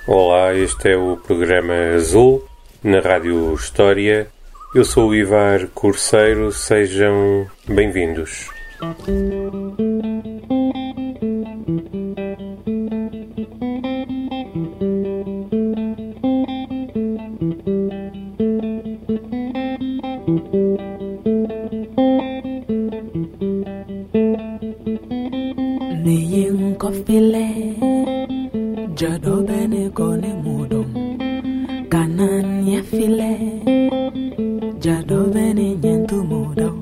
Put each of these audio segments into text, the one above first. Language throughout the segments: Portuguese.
Olá, este é o programa Azul, na Rádio História. Eu sou o Ivar Corceiro, sejam bem-vindos. Jado bene kone mudum kanan ya file jado bene nyentu mudum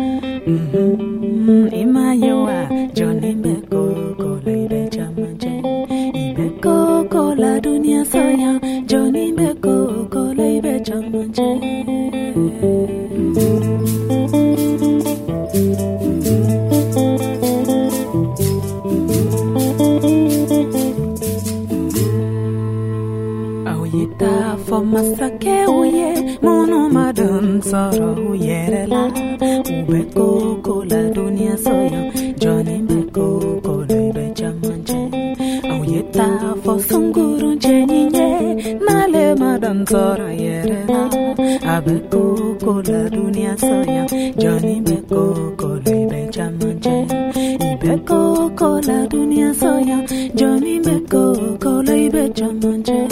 ima yewa joni beko kola ibe chamache ibeko kola dunia soya joni beko kola ibe chamache Masake uye mono madam soro uyerela ubeko kola dunia soya Johnny beko kola ibe chamanche uyeta fo sunguru chenyinye nale madam soro yerela abeko kola dunia soya Johnny beko kola ibe chamanche ibeko kola dunia soya Johnny beko kola ibe chamanche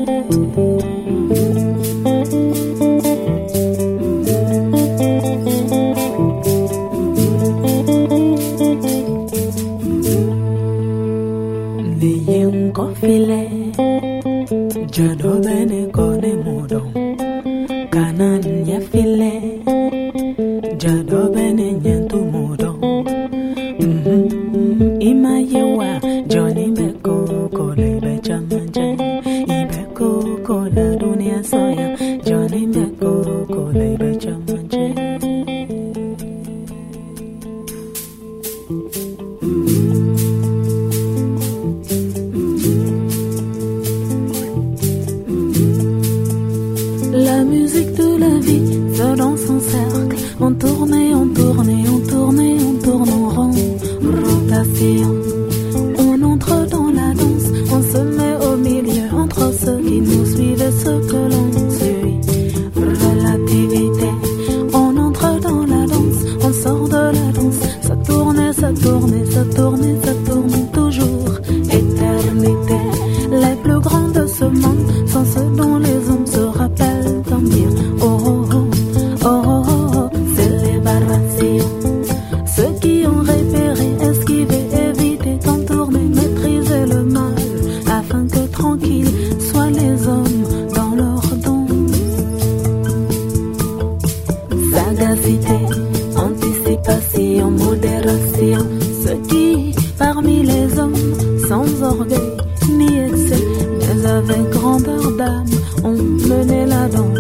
File jado bene kone mudon kanan ya file jado bene nyentu mudon ima yewa Johnny beko kola ibe chamanje ibeko kola dunia soya Johnny beko kola ibe chamanje La musique de la vie va dans son cercle. On tourne et on tourne et on tourne et on tourne en rond. Rotation. On entre dans la danse. On se met au milieu entre ceux qui nous suivent et ceux que l'on suit. Relativité. On entre dans la danse. On sort de la danse. Ça tourne et ça tourne et ça tourne et ça tourne toujours. Éternité. Les plus grands de ce monde sont ceux dont les hommes se rappellent. Oh oh oh, oh oh oh, célébration. Ceux qui ont repéré, esquivé, évité, contourné, maîtrisé le mal, afin que tranquilles soient les hommes dans leur danse. Sagacité, anticipation, modération. Ceux qui, parmi les hommes, sans orgueil ni excès, mais avec grandeur d'âme, ont mené la danse.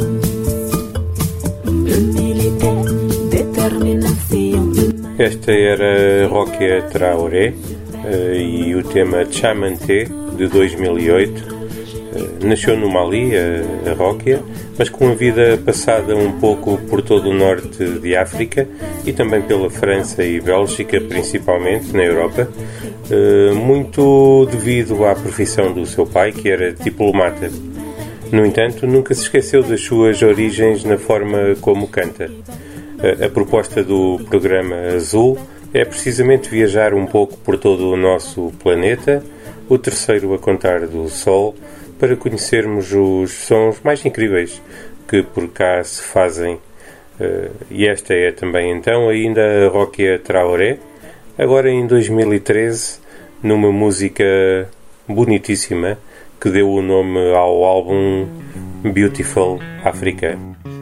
Esta era Rokia Traoré e o tema Chamante de 2008. Nasceu no Mali, a Rokia, mas com a vida passada um pouco por todo o norte de África e também pela França e Bélgica, principalmente na Europa, muito devido à profissão do seu pai, que era diplomata. No entanto, nunca se esqueceu das suas origens na forma como canta. A proposta do programa Azul é precisamente viajar um pouco por todo o nosso planeta, o terceiro a contar do Sol, para conhecermos os sons mais incríveis que por cá se fazem. E esta é também então ainda a Rokia Traoré, agora em 2013, numa música bonitíssima que deu o nome ao álbum Beautiful Africa.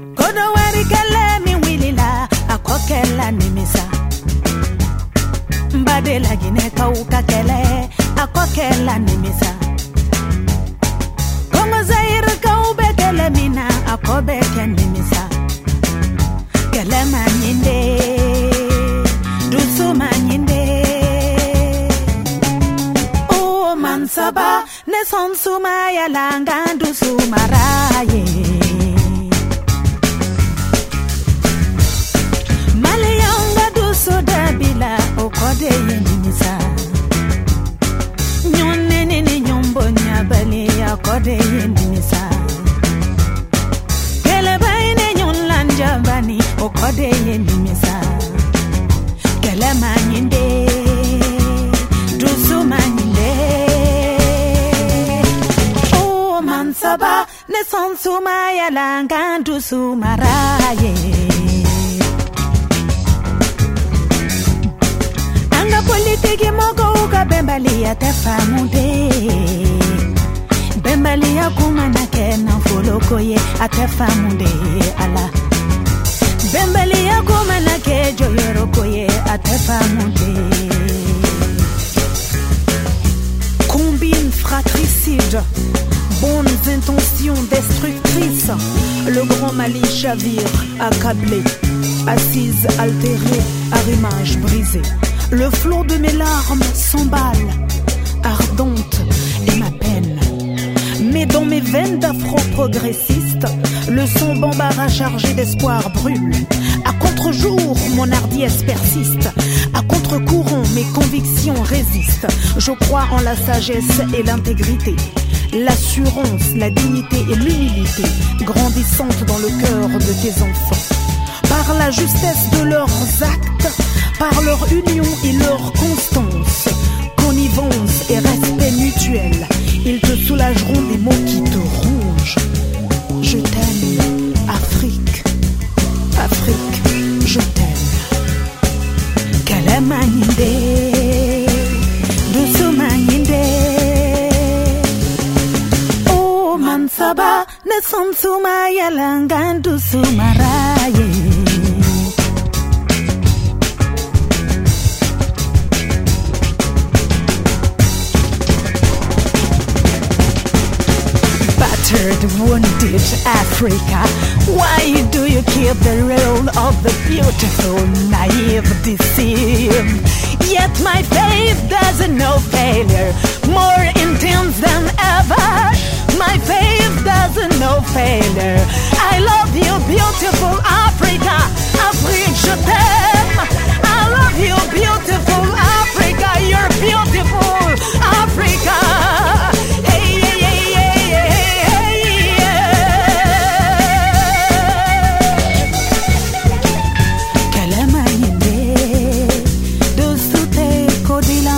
Akokela nimisa Mbadela gine kauka kele Akokela nimisa Kongo zaire kaube kele mina Akobe ken nimisa Kele manyinde Dusu manyinde Oh mansaba Ne sonsuma ya langa Dusu maraye Sodabila okode yenimisa Nyone nini nyombo nyabali akode son sumaya langandu sumaraye anga politiki moko uka bembalia tefamude bembalia kumana kena folokoye atefamude ala bembalia kumana kejo yorokoye atefamude combine fratricide bonnes intentions destructrices. Le grand Mali chavire, accablé, assise, altérée, arrimage brisé. Le flot de mes larmes s'emballe, ardente est ma peine. Mais dans mes veines d'afro-progressiste, le son bambara chargé d'espoir brûle. À contre-jour, mon hardiesse persiste. À contre-courant, mes convictions résistent. Je crois en la sagesse et l'intégrité. L'assurance, la dignité et l'humilité grandissantes dans le cœur de tes enfants. Par la justesse de leurs actes, par leur union et leur constance, connivence et respect mutuel, ils te soulageront des maux qui te rongent. Je t'aime, Afrique, Afrique, je t'aime. Kalamanyinde, Dousoumanyinde. Saba ne sumsuma yalangandu sumaraye battered, wounded Africa, why do you keep the role of the beautiful, naive, deceived? Yet my faith doesn't know failure, more intense than ever. My faith doesn't know failure. I love you, beautiful Africa. Afrique, je t'aime. I love you, beautiful Africa. You're beautiful Africa. Hey, hey, hey, hey, hey, hey. Kalamayinde, Dusute Kodila.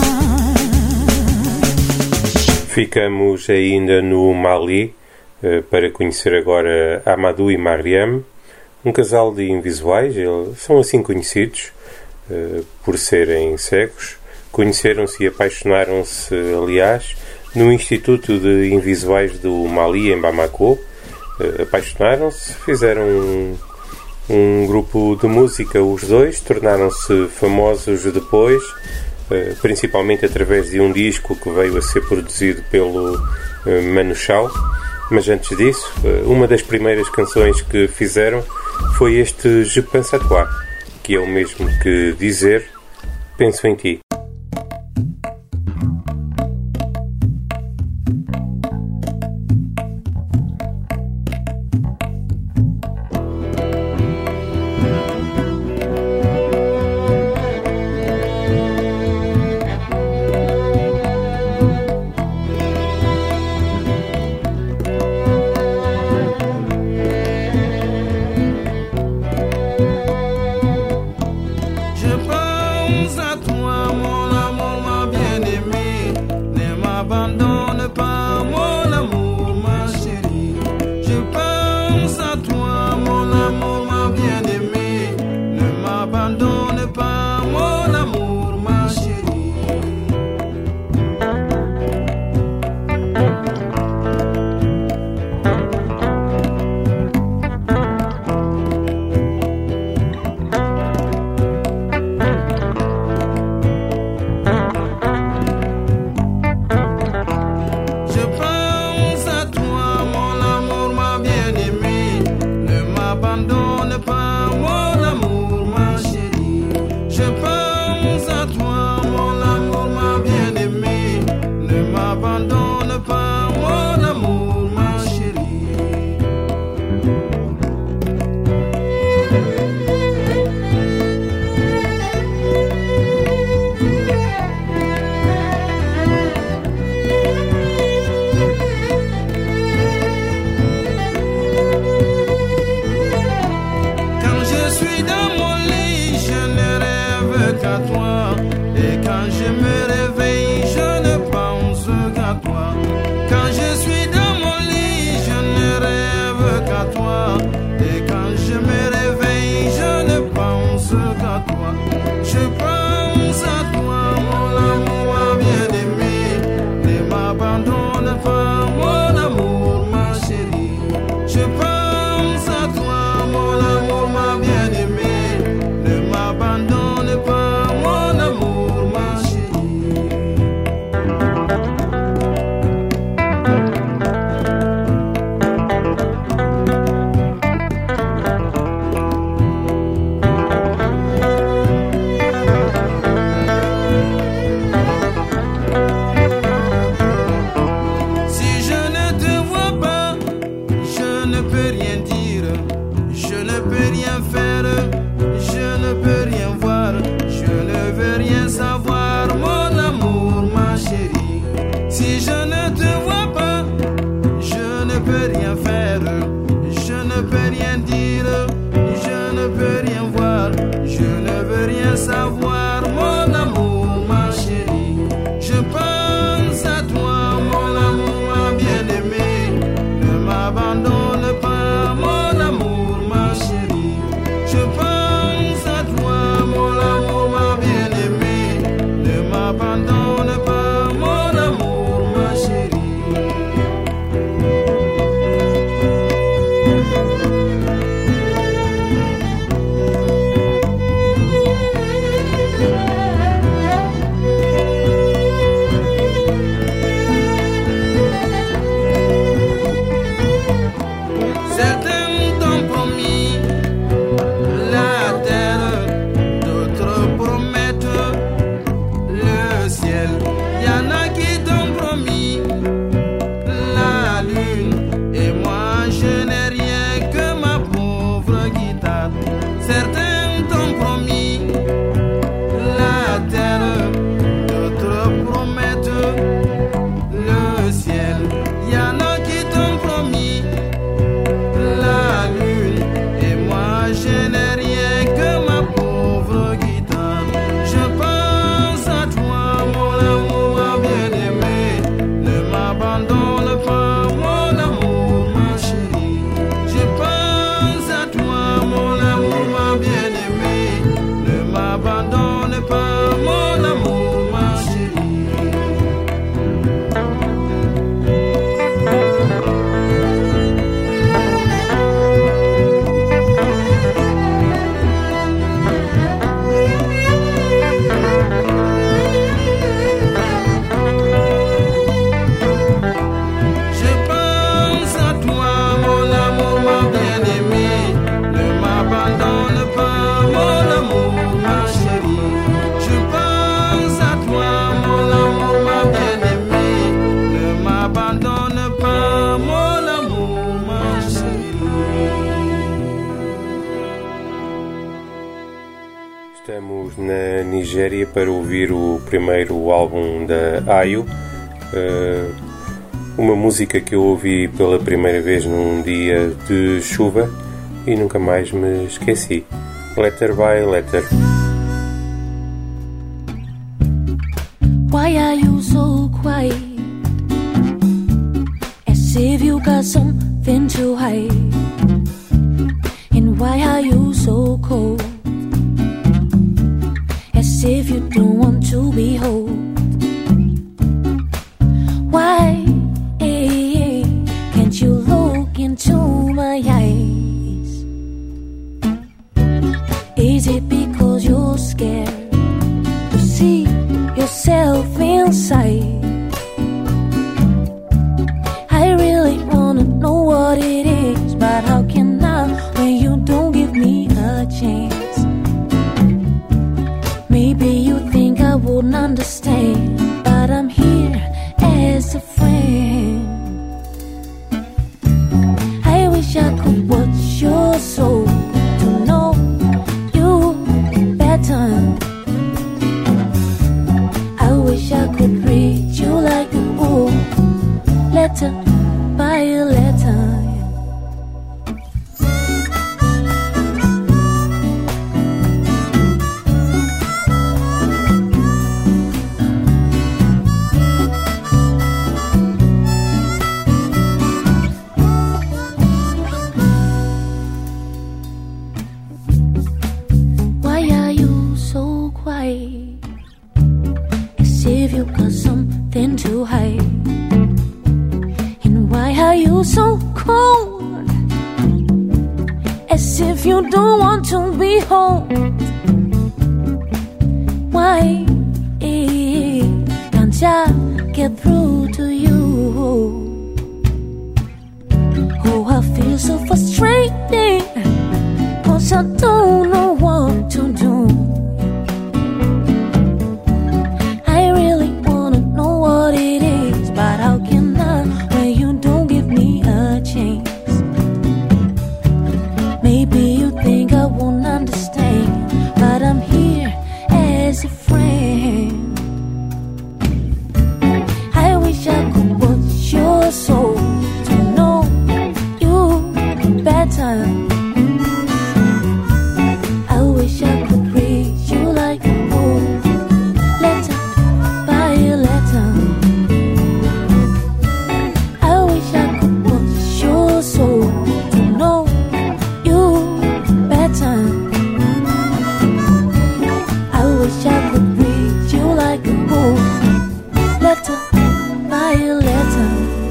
Ficamos ainda no Mali para conhecer agora Amadou e Mariam, um casal de invisuais. Eles são assim conhecidos por serem cegos. Conheceram-se e apaixonaram-se, aliás, no Instituto de Invisuais do Mali, em Bamako. Apaixonaram-se, fizeram um grupo de música, os dois, tornaram-se famosos depois, principalmente através de um disco que veio a ser produzido pelo Manu Chao. Mas antes disso, uma das primeiras canções que fizeram foi este Je pense à toi, que é o mesmo que dizer penso em ti. Je pense à toi, mon peux rien dire, je ne peux rien voir, je ne veux rien savoir, mon amour, ma chérie. Je pense à toi, mon amour, ma bien-aimée. Ne m'abandonne pas, mon amour, ma chérie. Je pense à toi, mon amour, ma bien-aimée. Ne m'abandonne pas, mon amour, ma chérie. Estamos na Nigéria para ouvir o primeiro álbum da Ayo, uma música que eu ouvi pela primeira vez num dia de chuva e nunca mais me esqueci. Letter by Letter. Why are you so quiet? As if you got something to hide. And why are you so cold? As if you don't want to be whole. Why can't you look into my eyes? Is it because you're scared to see yourself inside? I really wanna know what it is, but how can I when you don't give me a chance? Maybe you think I wouldn't understand, but I'm here as a friend. I wish I could watch your soul to know you better. I wish I could read you like a book, letter by letter. As if you got something to hide. And why are you so cold? As if you don't want to be home. Why can't I get through to you? Oh, I feel so frustrated, 'cause I don't know what to do. But how can I when you don't give me a chance? Maybe you think I won't understand, but I'm here as a friend. I wish I could watch your bedtime. I wish I could read you like a book, letter by letter. I wish I could watch your soul to know you better. I wish I could read you like a book, letter by letter.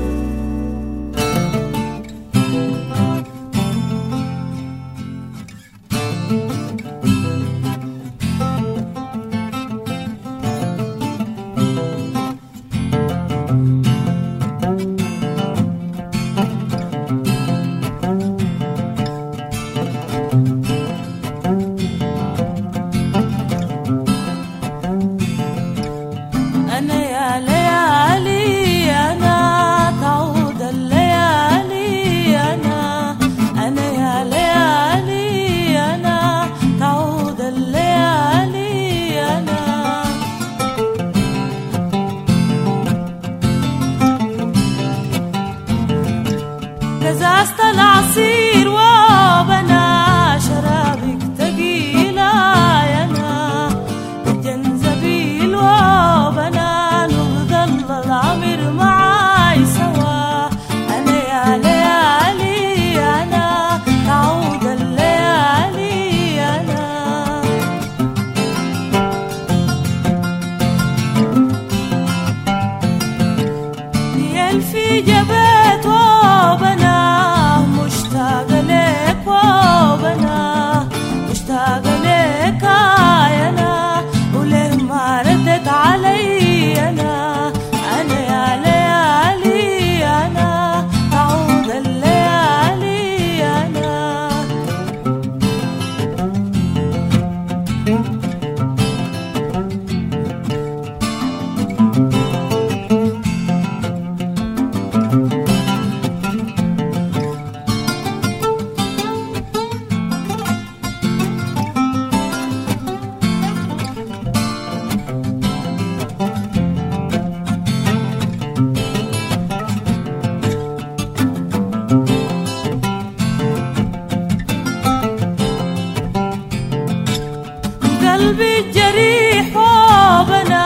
قلبي الجريح وبنا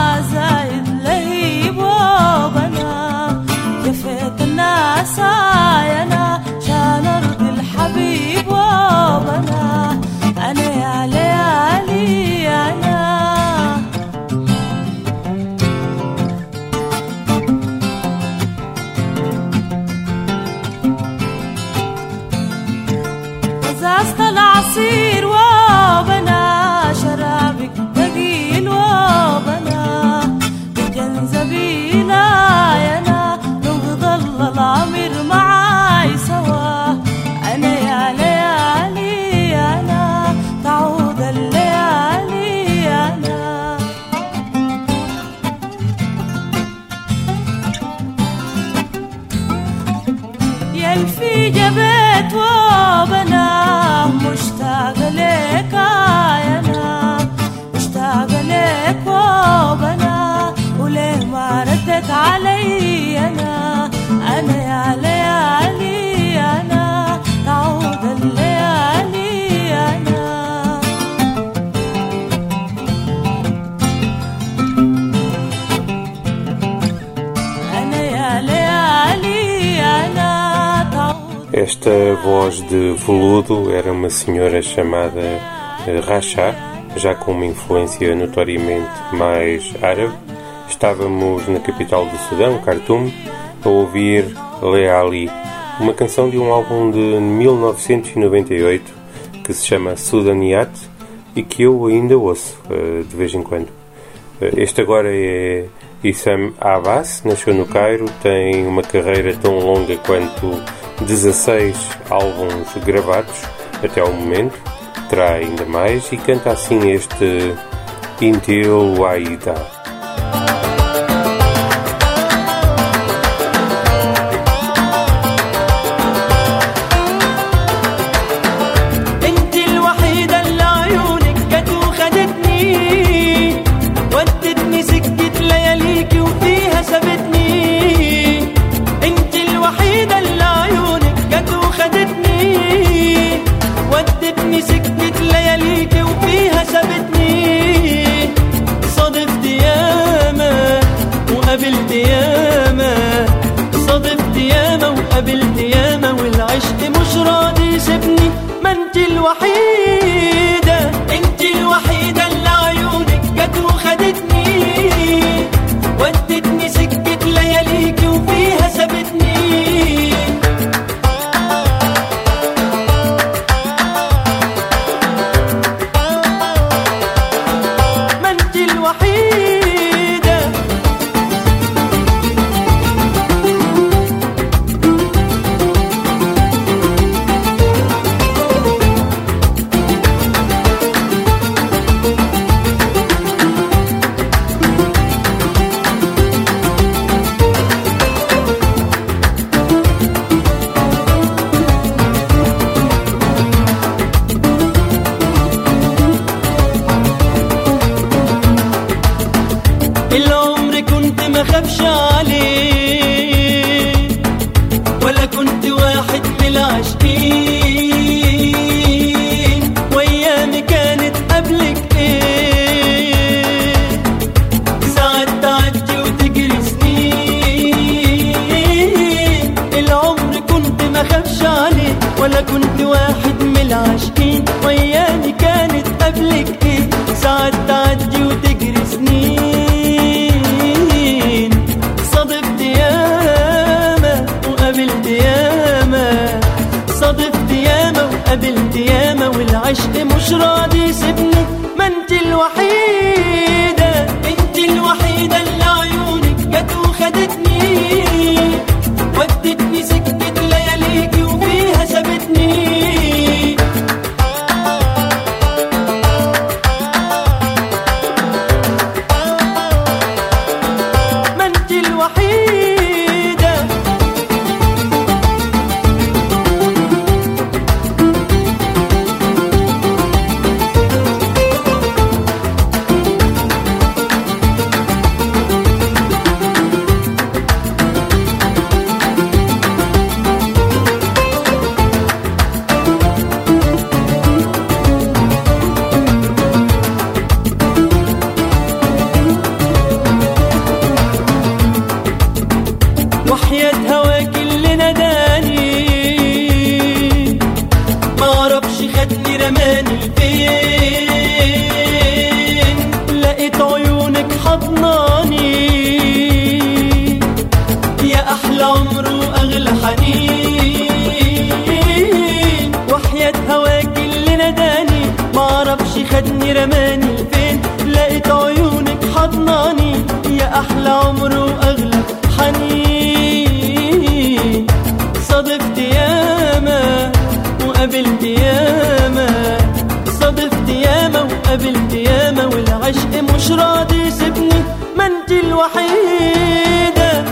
زايد لهيب وبنا جفيت الناس عينا شان ارض الحبيب وبنا انا يا ليالي انا ازازت العصير وبنا شرابك ثقيل وبنا بالجنزبيل يانا لو ظل العمر معاي سوا انا يا ليالي انا تعود الليالي انا يلفي جبت وبنا مشتاق لك انا مشتاق لك وبنا وليه ما ردت علي انا يا ليالي انا تعود الليالي انا يا ليالي انا Esta voz de veludo era uma senhora chamada Rasha, já com uma influência notoriamente mais árabe. Estávamos na capital do Sudão, Khartoum, a ouvir Leali, uma canção de um álbum de 1998 que se chama Sudaniyat e que eu ainda ouço de vez em quando. Este agora é Issam Abbas, nasceu no Cairo, tem uma carreira tão longa quanto 16 álbuns gravados até ao momento, terá ainda mais e canta assim este Intil Waida. انت الوحيدة اللي عيونك جت وخدتني سيبني، ما انت الوحيدة، انت الوحيدة اللي عيونك جت وخدتني، ودتني سكة لياليكي وفيها سابتني. ما انت الوحيدة. العمر كنت ما خافش عليه، ولا كنت واحد من العاشقين، وايامي كانت قبلك ايه، ساعات تعدي وتجري سنين. العمر كنت ما خافش عليه، ولا كنت واحد من العاشقين، وايامي كانت قبلك ايه، ساعات تعدي وتجري سنين. صادفت ياما وقابلت ياما، صادفت ياما وقابلت ياما، والعشق مش راضي يسيبني. ما انت الوحيدة، انت الوحيدة اللي عيونك جت وخدتني، ودتني سكة لياليكي وفيها سابتني. ما انت الوحيدة. وحياة هواك اللي ناداني، معرفش خدني رماني فين، لقيت عيونك حضناني، يا أحلى عمر وأغلى حنين. وحياة هواك اللي ناداني، معرفش خدني رماني فين، لقيت عيونك حضناني، يا أحلى عمر وأغلى حنين. صادفت ياما وقابلت ياما، صادفت ياما وقابلت ياما، والعشق مش راضي يسيبني. ما انت الوحيدة.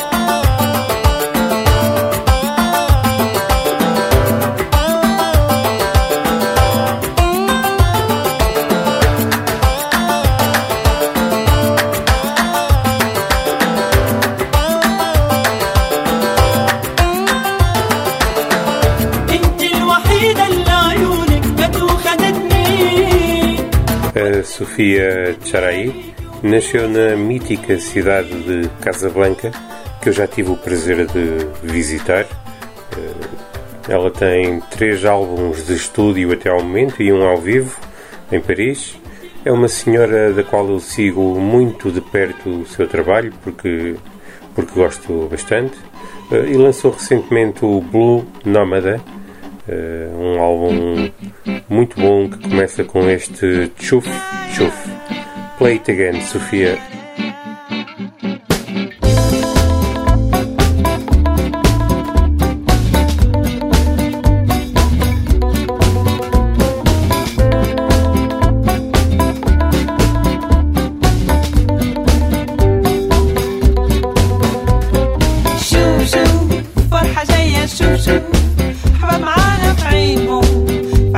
Sofia Tcharaí nasceu na mítica cidade de Casablanca, que eu já tive o prazer de visitar. Ela tem 3 álbuns de estúdio até ao momento e um ao vivo em Paris. É uma senhora da qual eu sigo muito de perto o seu trabalho, porque gosto bastante. E lançou recentemente o Blue Nómada, um álbum muito bom que começa com este Chuf Chuf. Play it again, Sofia.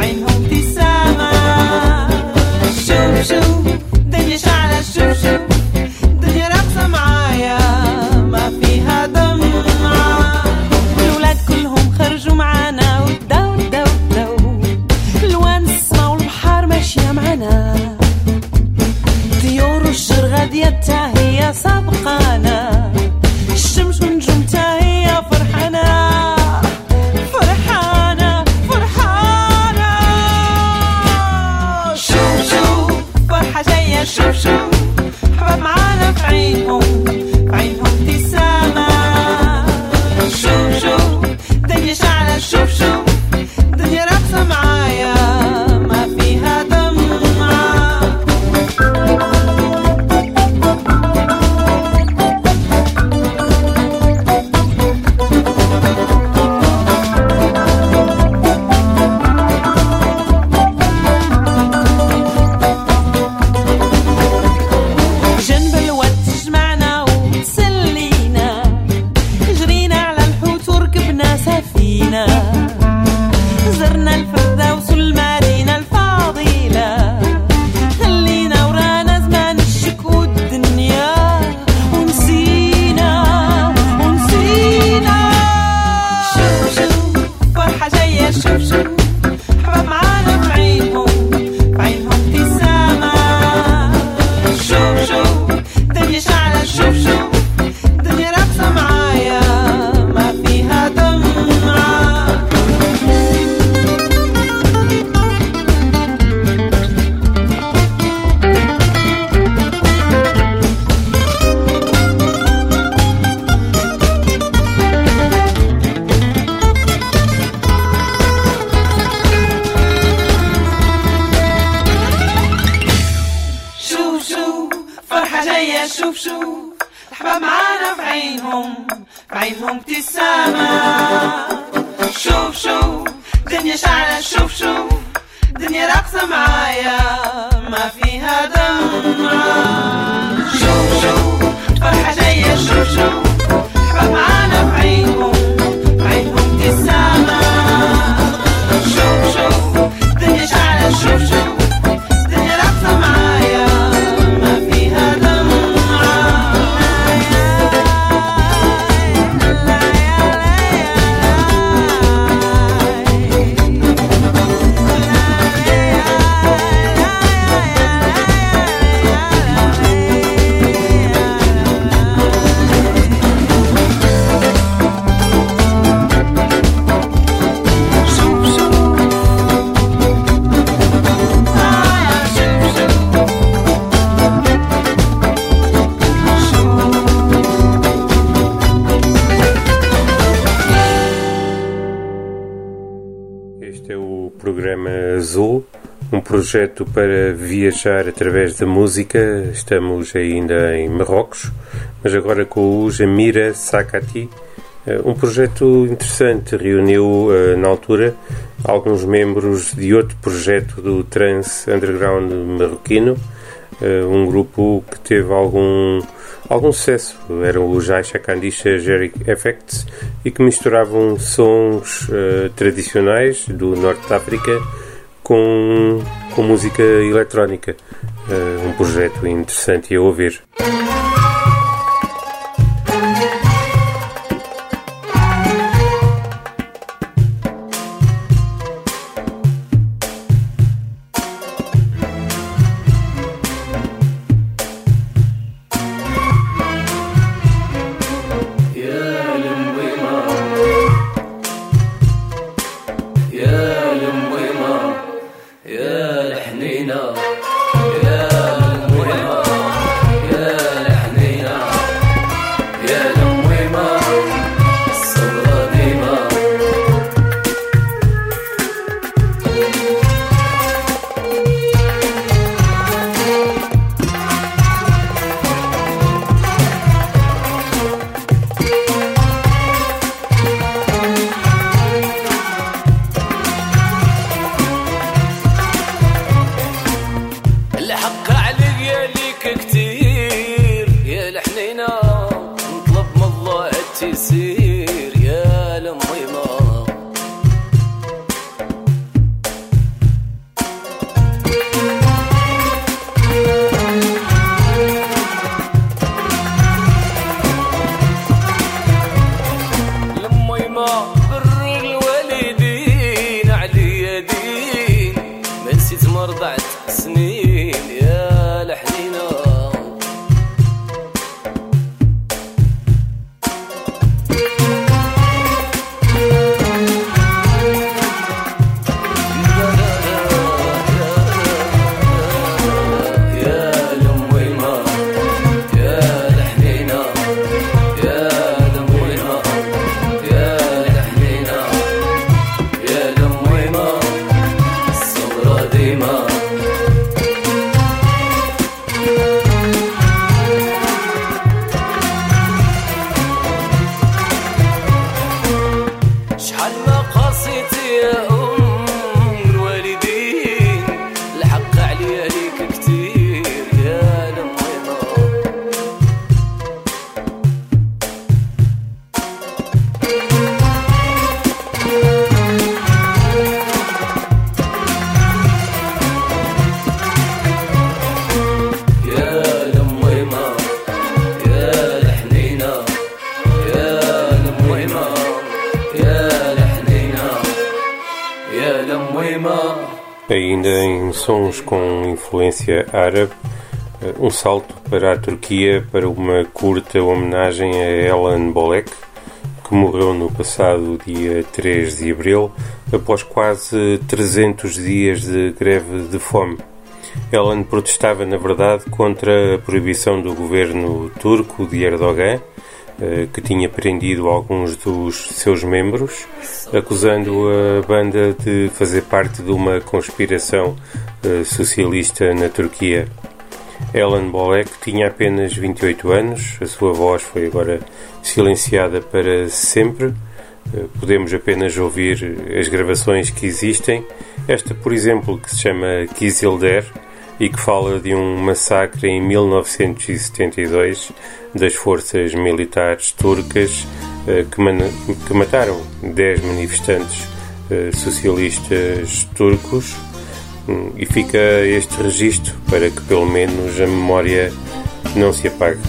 شوف شوف شوف حباب معانا في عينهم ابتسامة. شوف شوف دنيا شعلة، شوف شوف دنيا رقصة معايا ما فيها دمعة. شوف شوف الحباب معانا في عينهم ابتسامة. شوف شوف دنيا شعلة، شوف شوف دنيا رقصة معايا ما فيها دمعة. شوف شوف فرحة جاية، شوف شوف الحباب معانا في عينهم ابتسامة. شوف شوف دنيا شعلة، شوف شوف دنيا رقصة معايا ما فيها دمعة. Este é o programa Azul, um projeto para viajar através da música. Estamos ainda em Marrocos, mas agora com o Jamira Sakati. Um projeto interessante, reuniu na altura alguns membros de outro projeto do trance underground marroquino, um grupo que teve algum sucesso. Eram os Aisha Kandisha Jeric Effects e que misturavam sons tradicionais do Norte de África com música eletrónica. Um projeto interessante a ouvir. Ainda em sons com influência árabe, um salto para a Turquia para uma curta homenagem a Ellen Bolek, que morreu no passado dia 3 de abril, após quase 300 dias de greve de fome. Ellen protestava, na verdade, contra a proibição do governo turco de Erdogan, que tinha prendido alguns dos seus membros, acusando a banda de fazer parte de uma conspiração socialista na Turquia. Ellen Bolek tinha apenas 28 anos, a sua voz foi agora silenciada para sempre. Podemos apenas ouvir as gravações que existem. Esta, por exemplo, que se chama Kizilder e que fala de um massacre em 1972 das forças militares turcas que mataram 10 manifestantes socialistas turcos. E fica este registro para que pelo menos a memória não se apague.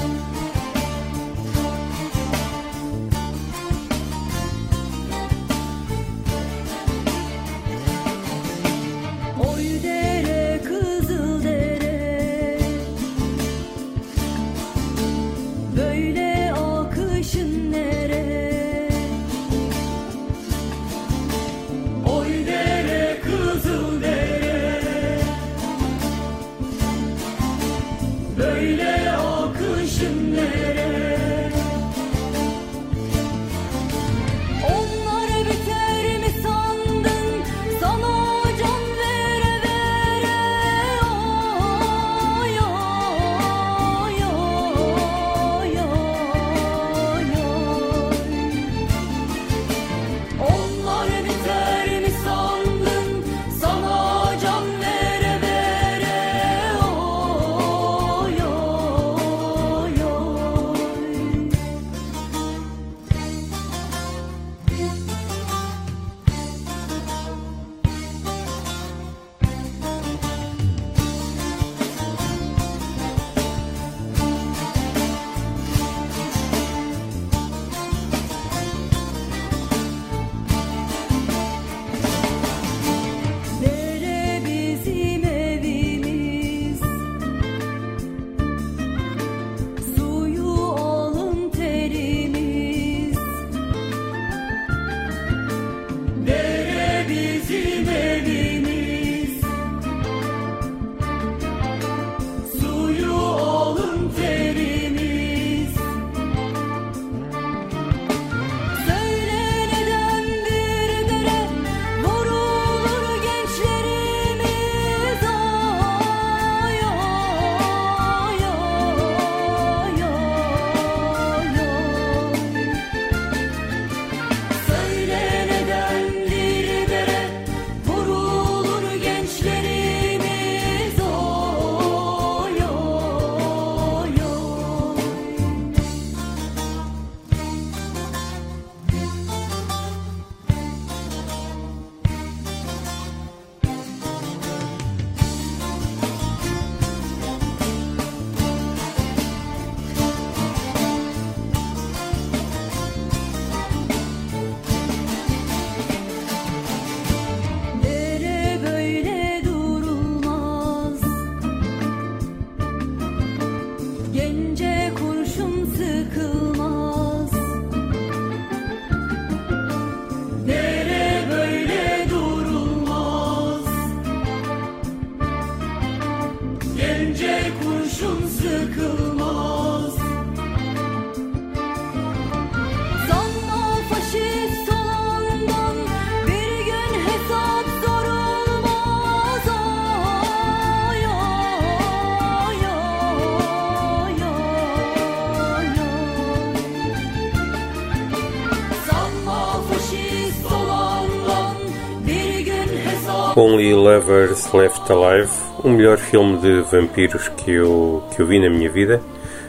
Only Lovers Left Alive, o melhor filme de vampiros que eu vi na minha vida.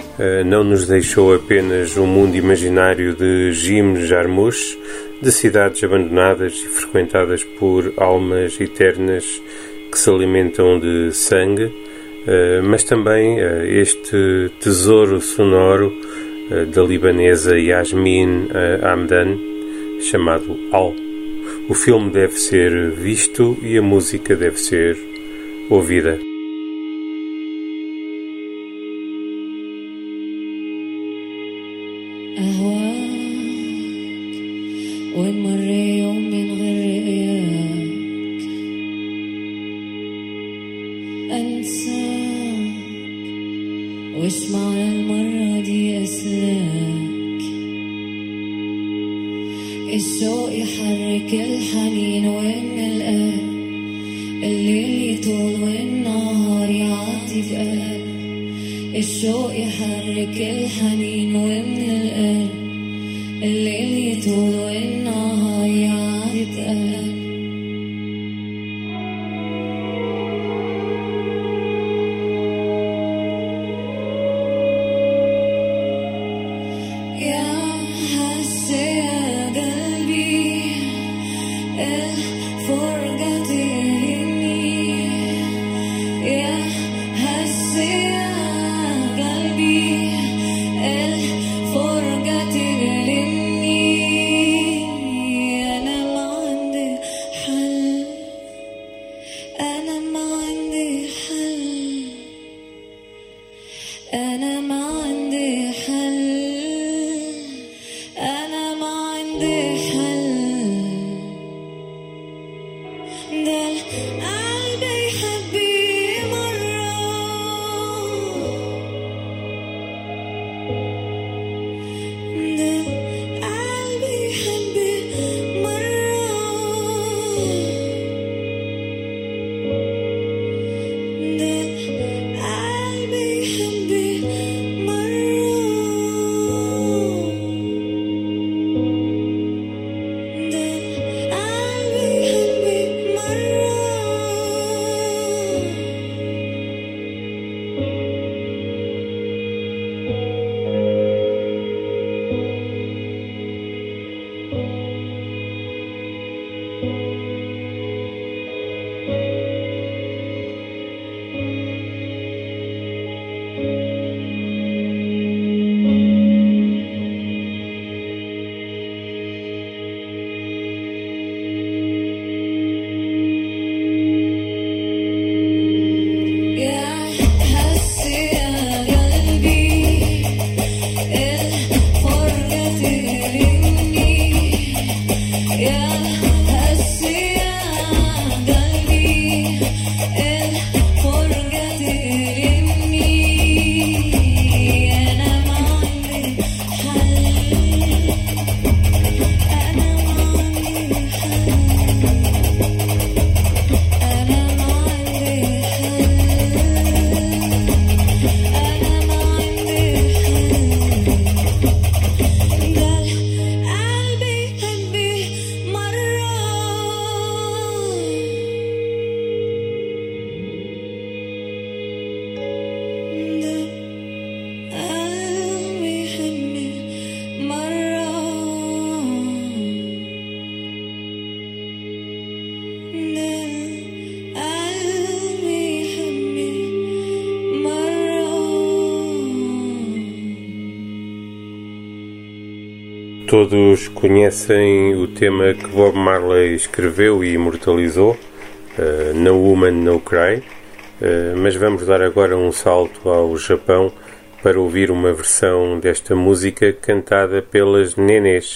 Não nos deixou apenas um mundo imaginário de Jim Jarmusch, de cidades abandonadas e frequentadas por almas eternas que se alimentam de sangue, mas também este tesouro sonoro da libanesa Yasmin Hamdan, chamado Al. O filme deve ser visto e a música deve ser ouvida. الشوق يحرك الحنين ومن القلب الليل يطول والنهار يعطف قلب الشوق يحرك الحنين ومن القلب الليل يطول والنهار يعطف قلب Todos conhecem o tema que Bob Marley escreveu e imortalizou, No Woman, No Cry, mas vamos dar agora um salto ao Japão para ouvir uma versão desta música cantada pelas nenês,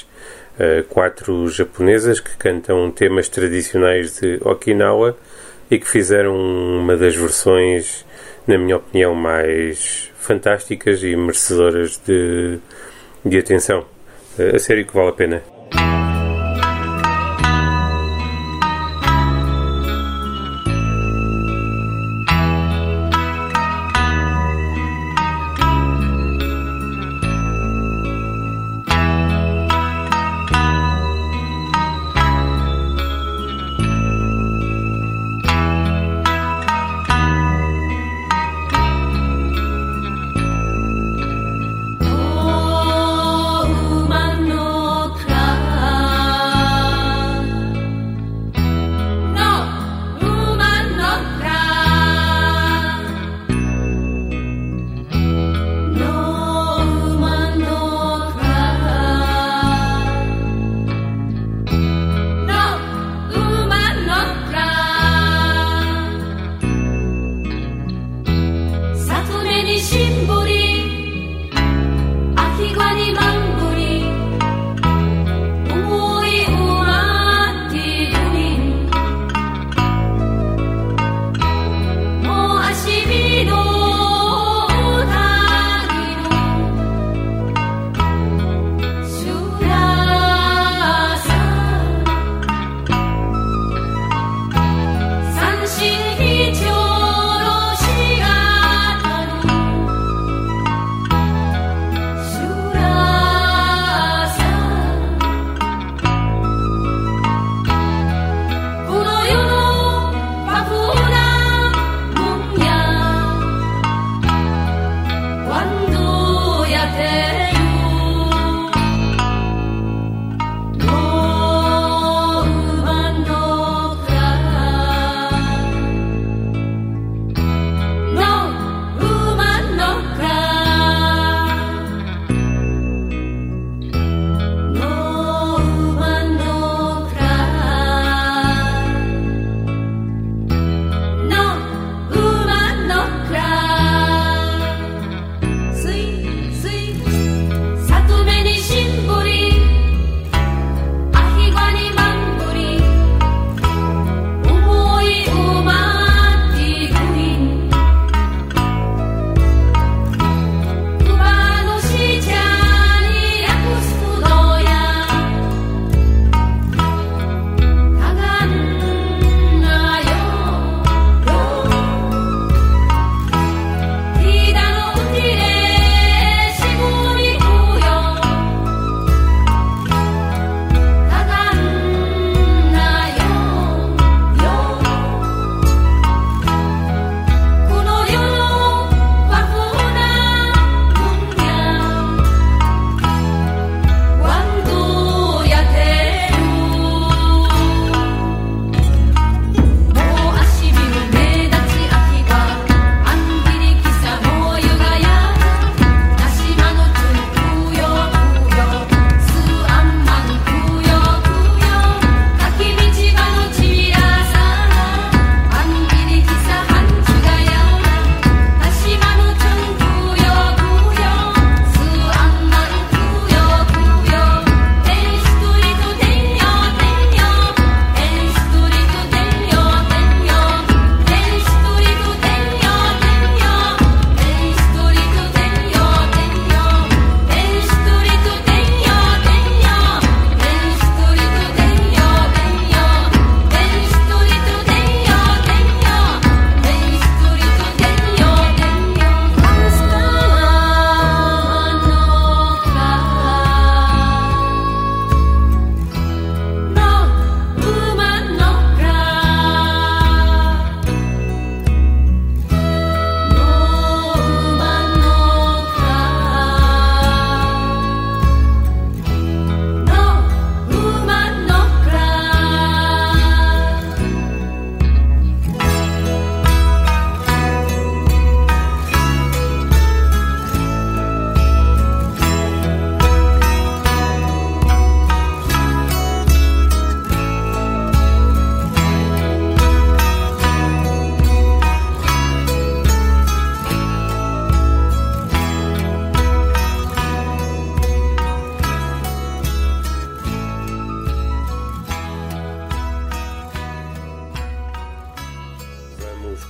4 japonesas que cantam temas tradicionais de Okinawa e que fizeram uma das versões, na minha opinião, mais fantásticas e merecedoras de atenção. A sério que vale a pena. Oh, woman, no cry.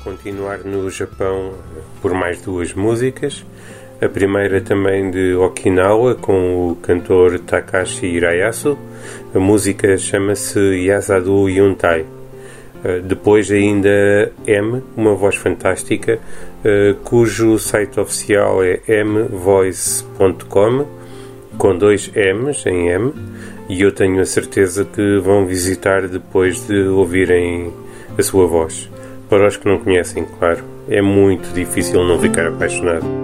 continuar no Japão por mais 2 músicas. A primeira também de Okinawa, com o cantor Takashi Irayasu. A música chama-se Yasadu Yuntai. Depois ainda M, uma voz fantástica, cujo site oficial é mvoice.com, com 2 M's em M, e eu tenho a certeza que vão visitar depois de ouvirem a sua voz. Para os que não conhecem, claro, é muito difícil não ficar apaixonado.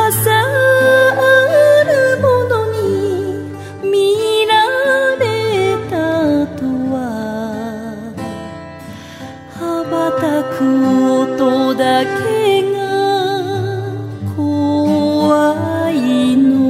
翼あるものに見られたとは羽ばたく音だけが怖いの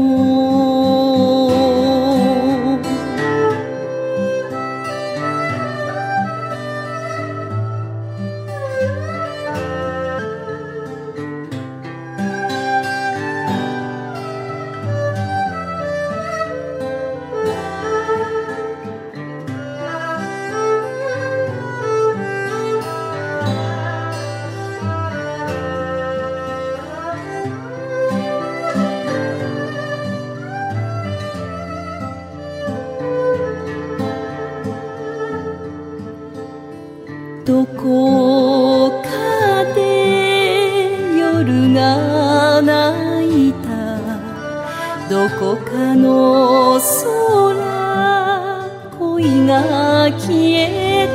どこかで夜が泣いたどこかの空恋が消え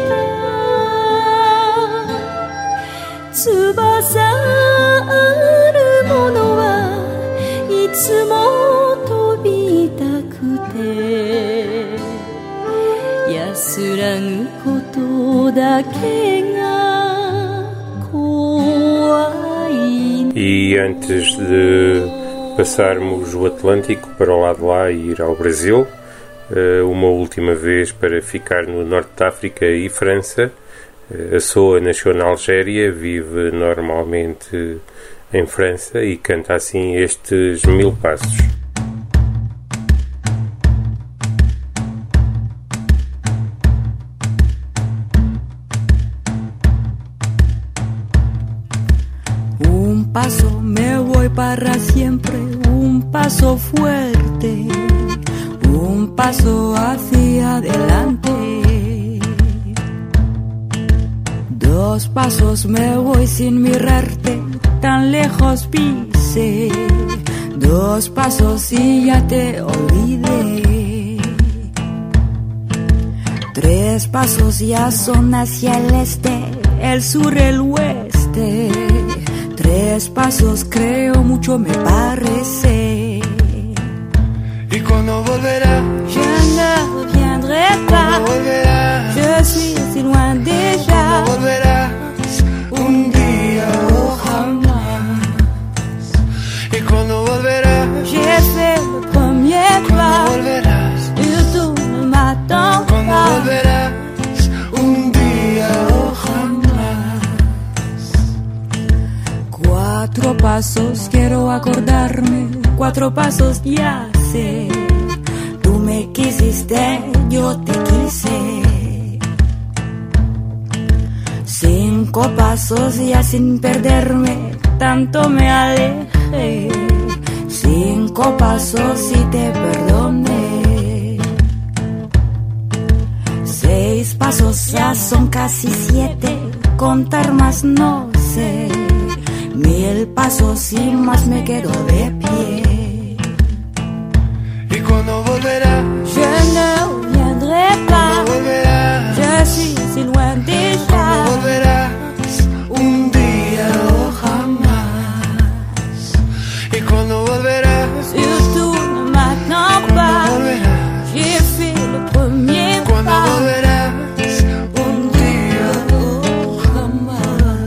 た翼あるものはいつも飛びたくて安らぐことだけが怖い。 E antes de passarmos o Atlântico para o lado de lá e ir ao Brasil, uma última vez para ficar no norte da África e França. A Soa nasceu na Algéria, vive normalmente em França e canta assim estes 1000 passos. Un paso me voy para siempre, un paso fuerte, un paso hacia adelante. 2 pasos me voy sin mirarte, tan lejos pise. 2 pasos y ya te olvidé. 3 pasos ya son hacia el este, el sur, el oeste. 3 pasos creo mucho me parece. ¿Y cuándo volverá? Je ne reviendrai pas. ¿Cuándo volverás? Je suis si loin déjà. ¿Cuándo volverás? Un día o jamás. ¿Y cuándo volverás? J'ai fait le premier ¿Cuándo pas. volverás? Et tout ne m'attend ¿Cuándo pas. volverás? Un día o jamás. 4 pasos quiero acordarme, 4 pasos ya sé. Tú me quisiste, yo te quise. 5 pasos ya sin perderme, tanto me alejé. 5 pasos y te perdoné. 6 pasos ya son casi 7, contar más no sé. 1000 pasos y más me quedo de pie. ¿Y cuándo volverás? Je ne reviendrai pas. ¿Cuándo volverás? Je suis si loin déjà. ¿Cuándo volverás? Un día o jamás. ¿Y cuándo volverás? Surtout ne m'attends ¿Cuándo pas. volverás? J'ai fait le premier ¿Cuándo pas. volverás? Un día Oh, jamás.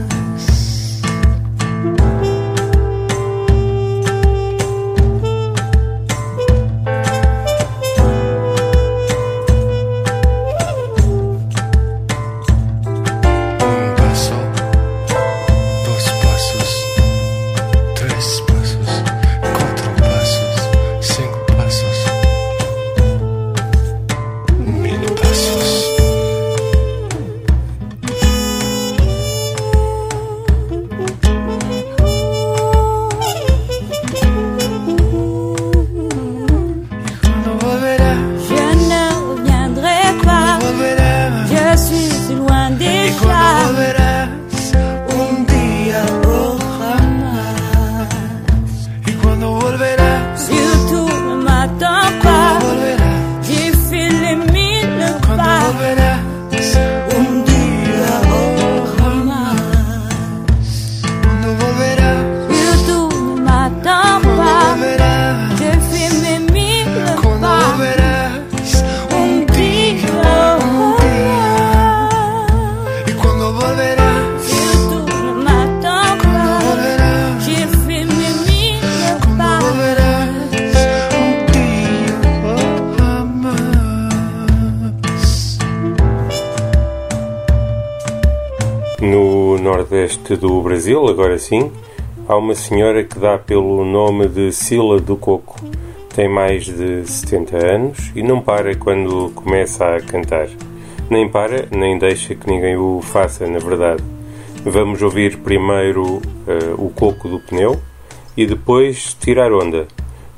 nordeste do Brasil, agora sim, há uma senhora que dá pelo nome de Sila do Coco. Tem mais de 70 anos e não para quando começa a cantar. Nem para, nem deixa que ninguém o faça, na verdade. Vamos ouvir primeiro o Coco do Pneu e depois Tirar Onda.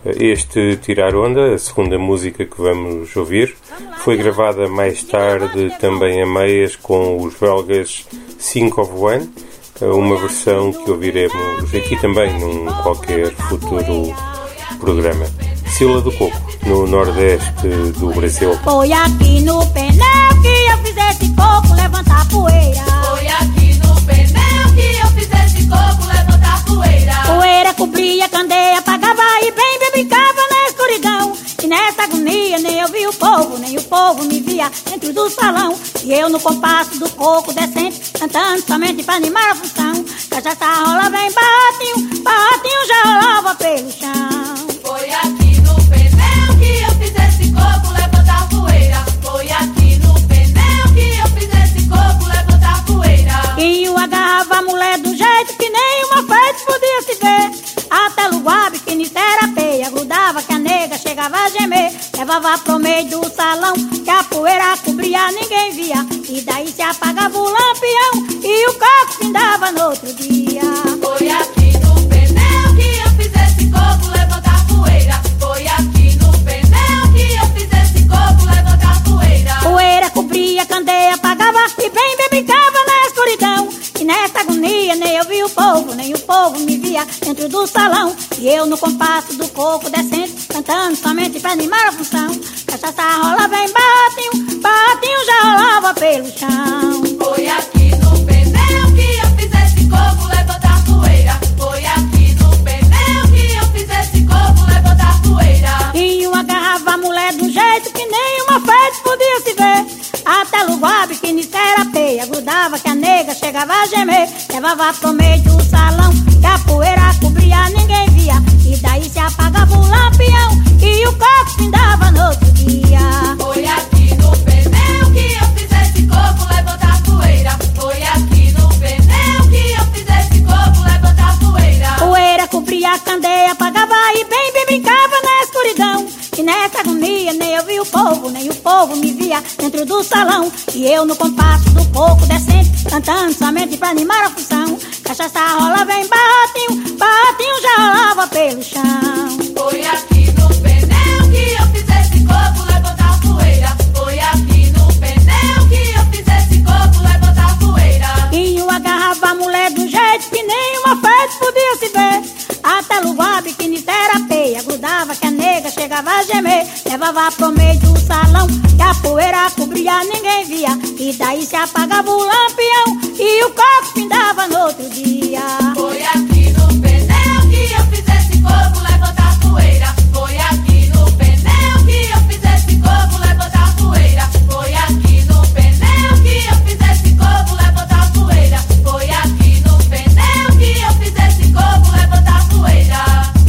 Este Tirar Onda, a segunda música que vamos ouvir, foi gravada mais tarde também a meias com os belgas Think of One, uma versão que ouviremos aqui também num qualquer futuro programa. Sila do Coco, no nordeste do Brasil. Foi aqui no pneu que eu fiz esse coco levantar poeira. Foi aqui no pneu que eu fiz esse coco levantar poeira. Poeira cobria a candeia, apagava e bem brincava na escuridão. E nessa agonia nem eu vi o povo, nem o povo me via dentro do salão. E eu no compasso do coco decente, cantando somente pra animar a função. Cachaça rola bem barratinho, barratinho já rolava pelo chão. Foi aqui no pneu que eu fiz esse coco levantar poeira. Foi aqui no pneu que eu fiz esse coco levantar poeira. E o agarrava a mulher do jeito que nem uma fête podia se ver. Até Luguabe, que nisso era peia, grudava que a nega chegava a gemer. Levava pro meio do salão, que a poeira cobria, ninguém via. E daí se apagava o lampião, e o coco findava no outro dia. Foi aqui no pneu que eu fiz esse coco levantar poeira. Foi aqui no pneu que eu fiz esse coco levantar poeira. Poeira cobria a candeia, apagava e bem brincava na escuridão. E nessa agonia nem eu vi o povo, nem o povo me via dentro do salão. E eu no compasso do coco decente, cantando somente pra animar a função. Cachaça rola bem barratinho, barratinho já rolava pelo chão. Foi aqui no pneu que eu fiz esse coco levantar poeira. Foi aqui no pneu que eu fiz esse coco levantar poeira. E uma agarrava a mulher do jeito que nem uma fête podia se ver. Até Luguabe, que nisso era peia, grudava que a nega chegava a gemer. Levava pro meio do salão, que a poeira cobria, ninguém via. E daí se apagava o lampião, e o coco findava no outro dia. Foi aqui no pneu que eu fiz esse coco levantar poeira. Foi aqui no pneu que eu fiz esse coco levantar poeira. Poeira cobria a candeia, apagava e bem brincava na escuridão. E nessa agonia nem eu vi o povo, nem o povo me via dentro do salão. E eu no compasso do coco decente, cantando somente pra animar a função. Cachaça rola bem barratinho, barratinho já rolava pelo chão. Foi aqui no pneu que eu fiz esse coco levantar poeira. Foi aqui no pneu que eu fiz esse coco levantar poeira. E eu agarrava a mulher do jeito que nem uma fête podia se ver. Até Luguabe, que nisso era peia, grudava que a nega chegava a gemer. Levava pro meio do salão, que a poeira cobria, ninguém via. E daí se apagava o lampião, e o coco findava no outro dia. Foi aqui no pneu que eu fiz esse coco levantar poeira. Foi aqui no pneu que eu fiz esse coco levantar poeira. Foi aqui no pneu que eu fiz esse coco levantar poeira. Foi aqui no pneu que eu fiz esse coco levantar poeira.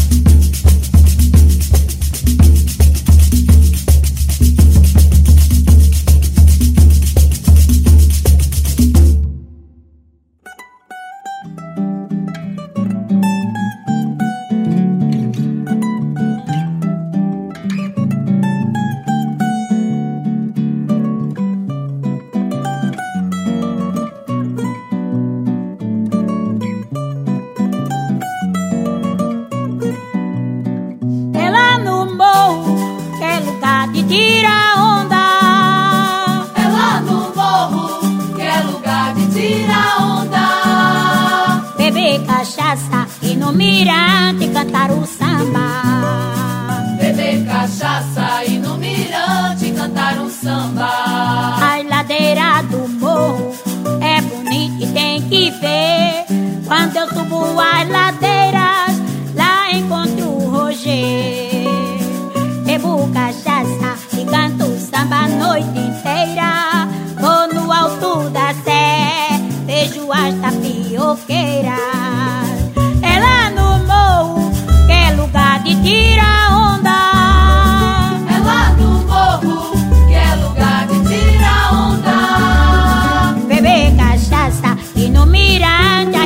Cachaça e no mirante cantar o samba. Beber cachaça e no mirante cantar um samba. A ladeira do morro é bonita e tem que ver. Quando eu subo as ladeiras, lá encontro o Roger. Bebo cachaça e canto samba a noite inteira. Vou no alto da Sé, vejo as tapioqueiras. É lá no morro, que é lugar de tirar onda. É lá no morro, que é lugar de tirar onda. Beber cachaça e no mirante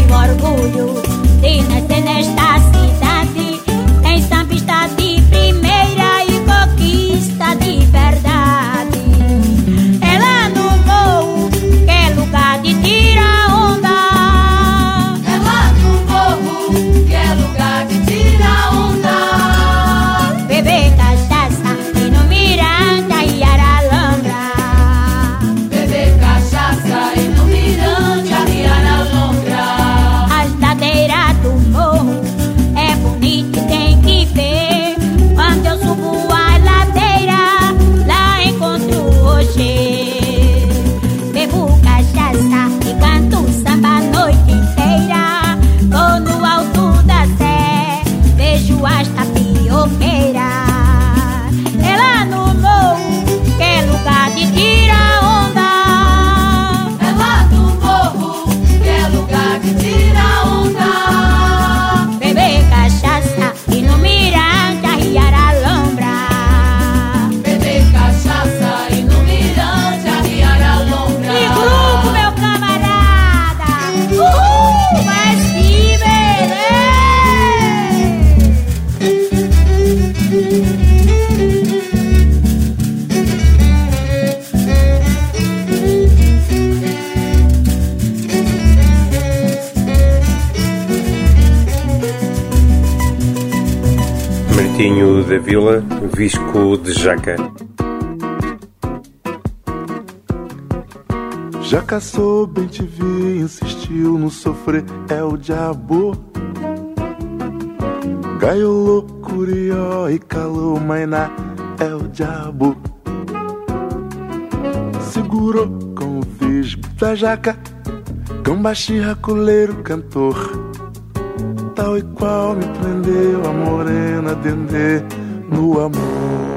orgulho de nascer nesta cidade. Tem sambista de primeira e conquista de verdade. É lá no morro que é lugar de tirar onda. É lá no morro que é lugar de tirar onda. Beber cachaça e no Miranda e Aralambra. Beber cachaça e no Miranda e Aralambra. As ladeiras do morro é bonito e tem que ver. Quando eu subo a ladeira, lá encontro o Roger. Bebo cachaça e canto samba a noite inteira. Vou no alto da Sé, vejo as tapioqueiras. É lá no morro que é lugar de tirar onda. É lá no morro que é lugar de tirar onda. Beber cachaça e no Miranda e Aralambra. Beber cachaça e no Miranda e Aralambra. E grupo, meu camarada. Uhul, mas que beleza. Martinho da Vila, Visco de Jaca. Já caçou, bem te vi, insistiu no sofrer, é o diabo. Gaiolô, curió e calou, mainá, é o diabo. Segurou com o visgo da jaca, gambachirra, coleiro, cantor. Tal e qual me prendeu a morena dendê no amor.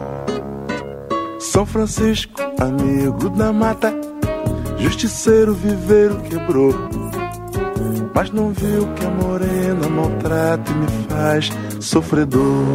São Francisco, amigo da mata, justiceiro, viveiro quebrou. Mas não viu que a morena maltrata e me faz sofredor.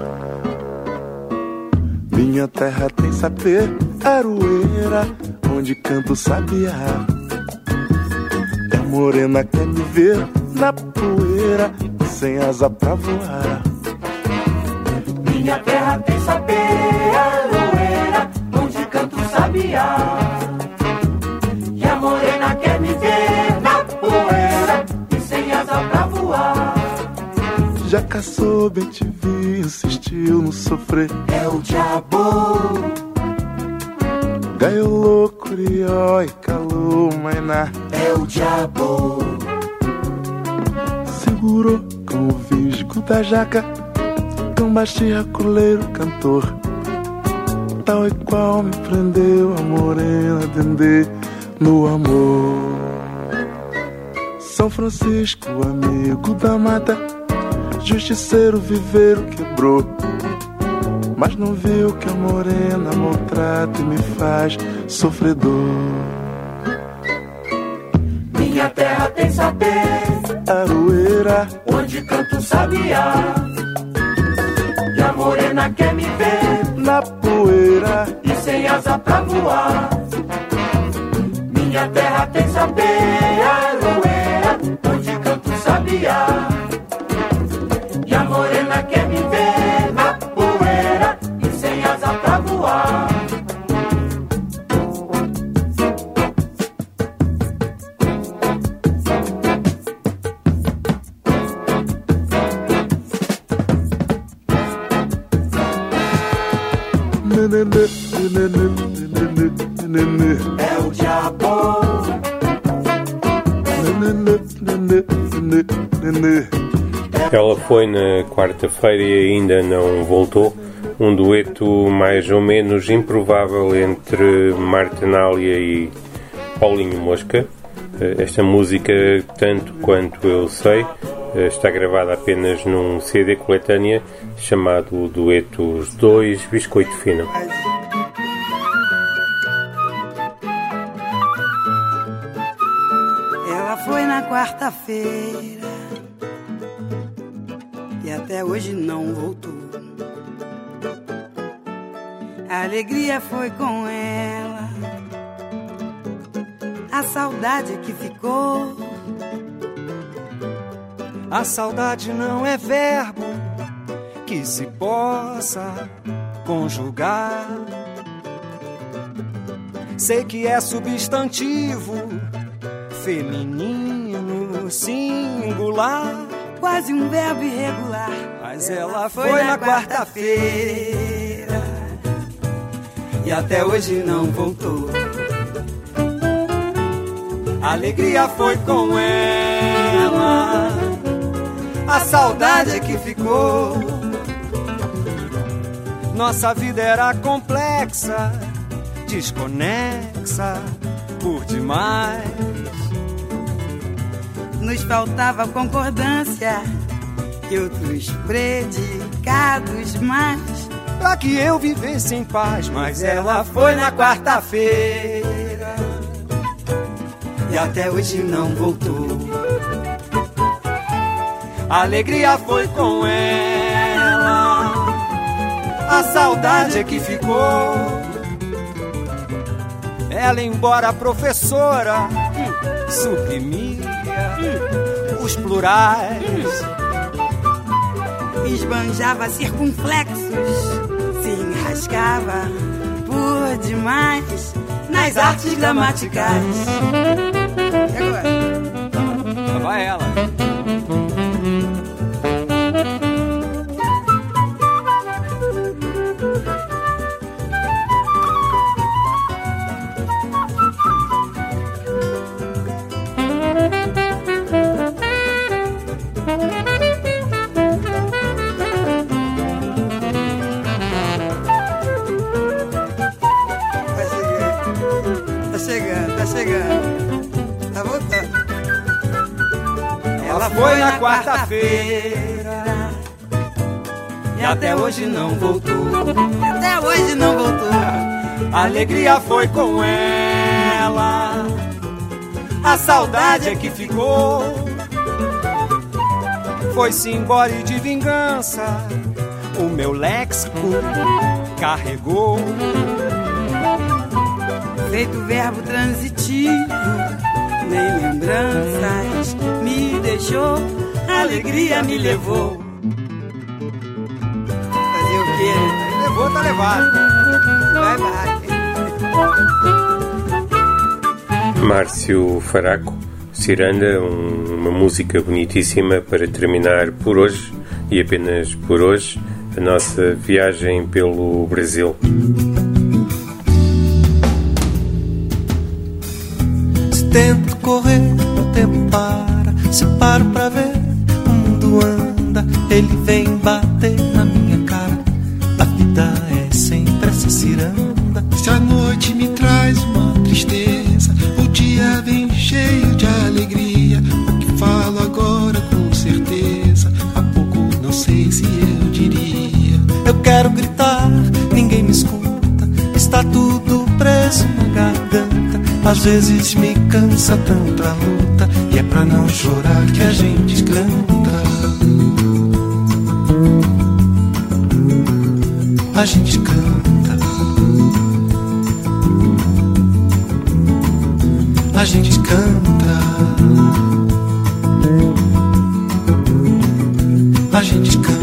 Minha terra tem sapê, aroeira, onde canto sabiá. E a morena quer me ver na poeira, sem asa pra voar. Minha terra tem sapê, aroeira, onde canto sabiá. E a morena quer me ver na poeira e sem asa pra voar. Já caçou, bem te vi, insistiu no sofrer, É o diabo. gaiolô, curió e calou, mainá. É o diabo. Segurou com o visgo da jaca, gambachirra, coleiro, cantor. Tal e qual me prendeu a morena dendê no amor. São Francisco, amigo da mata, justiceiro, viveiro quebrou. Mas não viu que a morena maltrata e me faz sofredor. Minha terra tem sapê, Aroeira, onde canto sabiá. E a morena quer me ver na poeira, e sem asa pra voar. Minha terra tem sapê, aroeira, onde canto sabiá. E a morena quer me ver na poeira e sem asa pra voar. É o diabo. Ela foi na quarta-feira e ainda não voltou. Um dueto mais ou menos improvável entre Martinália e Paulinho Mosca. Esta música, tanto quanto eu sei, está gravada apenas num CD coletânea chamado Dueto Os Dois Biscoito Fino. Ela foi na quarta-feira e até hoje não voltou. A alegria foi com ela, a saudade que ficou. A saudade não é verbo que se possa conjugar. Sei que é substantivo feminino singular, quase um verbo irregular. Mas ela foi na quarta-feira e até hoje não voltou. A alegria foi com ela, a saudade é que ficou. Nossa vida era complexa, desconexa por demais. Nos faltava concordância e outros predicados mais, pra que eu vivesse em paz. Mas ela foi na quarta-feira e até hoje não voltou. A alegria foi com ela, a saudade é que ficou. Ela, embora professora, suprimia os plurais, esbanjava circunflexos, se enrascava por demais nas artes gramaticais. E agora? Lá vai ela. Tá voltando. Ela foi na quarta-feira e até hoje não voltou. Até hoje não voltou. A alegria foi com ela, a saudade é que ficou. Foi-se embora e de vingança o meu léxico carregou. Feito verbo transitivo, nem lembranças me deixou, a alegria me levou. Fazer o quê? Levou, tá levado. Vai. Márcio Faraco, Ciranda, uma música bonitíssima para terminar por hoje e apenas por hoje a nossa viagem pelo Brasil. Tento correr, o tempo para. Se paro pra ver, o mundo anda. Ele vem bater na minha cara. A vida é sempre essa ciranda. Se a noite me traz uma tristeza, o dia vem cheio de alegria. O que falo agora com certeza, há pouco não sei se eu diria. Eu quero gritar, ninguém me escuta. Está tudo preso na garganta. Às vezes me cansa tanto a luta, e é pra não chorar que a gente canta. A gente canta. A gente canta. A gente canta.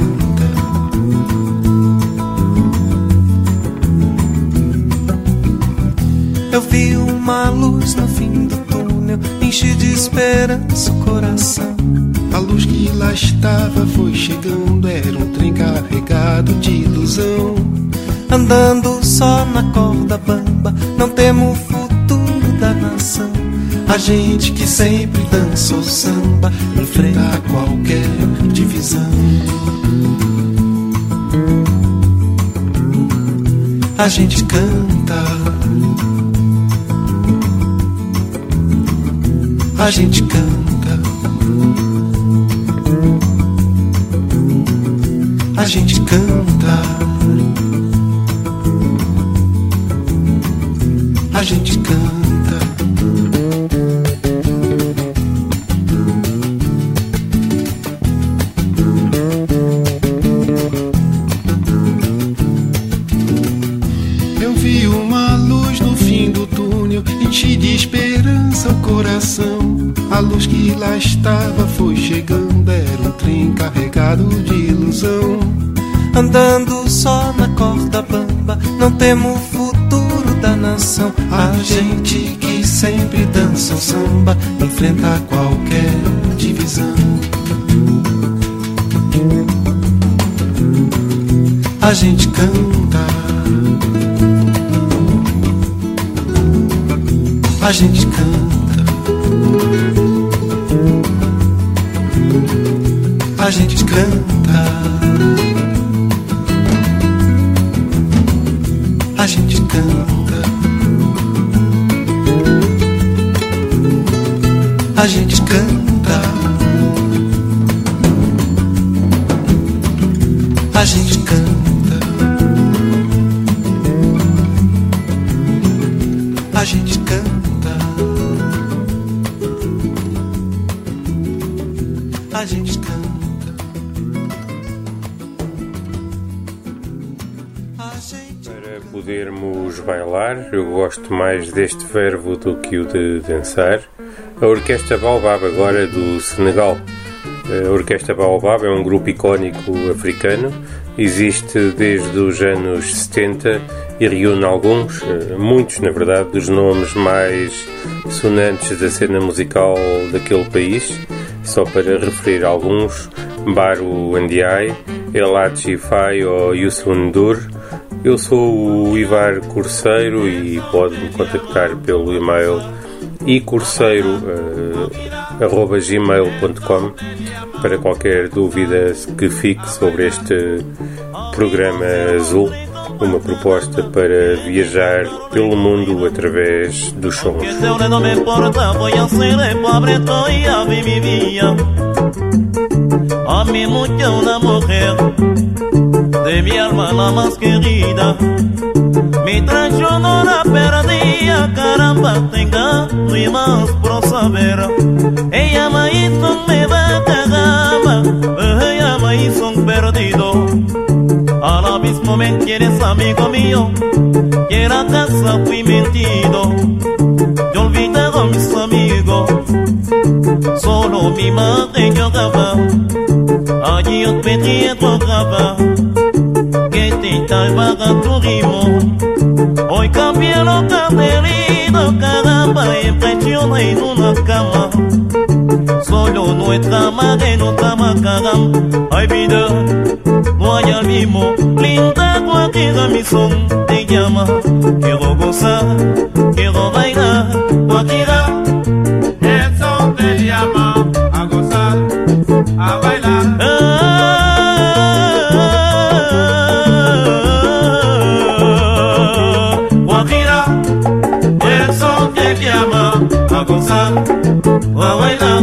Eu vi uma luz no fim do túnel, enchi de esperança o coração. A luz que lá estava foi chegando, era um trem carregado de ilusão. Andando só na corda bamba, não temos o futuro da nação. A gente que sempre dançou samba, enfrenta qualquer divisão. A gente canta. A gente canta. A gente canta. A gente canta. Eu vi uma luz no fim do túnel, enchi de esperança o coração. A luz que lá estava foi chegando, era trem carregado de ilusão. Andando só na corda bamba, não temos o futuro da nação. A gente que sempre dança o samba enfrenta qualquer divisão. A gente canta, a gente canta, a gente canta, a gente canta, a gente canta, a gente canta, a gente canta, a gente canta. Para podermos bailar, eu gosto mais deste verbo do que o de dançar. A Orquestra Baobab, agora do Senegal. A Orquestra Baobab é um grupo icónico africano, existe desde os anos 70 e reúne muitos na verdade, dos nomes mais sonantes da cena musical daquele país. Só para referir alguns: Baru Ndiaye, Eladji Faye ou Youssou N'Dour. Eu sou o Ivar Corceiro e pode-me contactar pelo e-mail icorceiro@gmail.com para qualquer dúvida que fique sobre este programa azul, uma proposta para viajar pelo mundo através dos sons. De mi alma la más querida, mi traicionera perdida, caramba, tenga y más por saber. Ella me hizo me va cagaba, ella me hizo un perdido. Al abismo me quieres amigo mío, y en la casa fui mentido. Yo olvidado a mis amigos, solo mi madre lloraba. Allí yo pedí tocaba, que te talvaga tu ritmo. Hoy cambié lo carnerido, caramba, impresiona en una cama. Solo nuestra madre nos ama, caramba. Ay vida, no hay al mismo, linda cualquiera mi son te llama. Quiero gozar, quiero bailar, cualquiera. El son te llama a gozar, a bailar. A gozar o a bailar.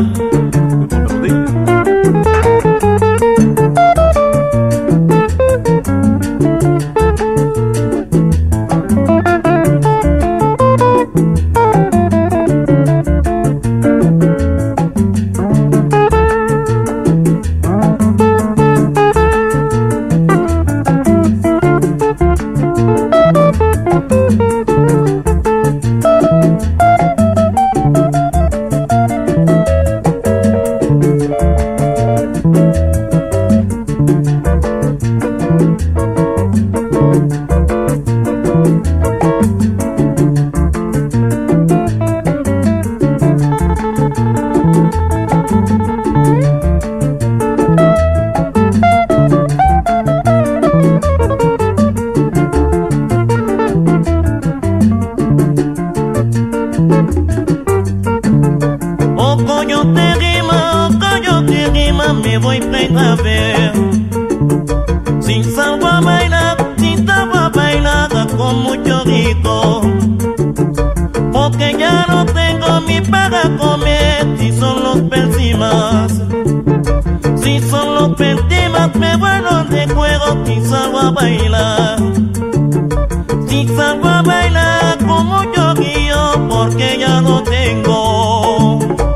Me voy a ver. Sin salvo a bailar, sin salvo a bailar con mucho rico. Porque ya no tengo mi para comer, si son los pensimas. Si son los pensimas, me vuelvo de juego, si salgo a bailar. Si salgo a bailar con mucho guío, porque ya no tengo.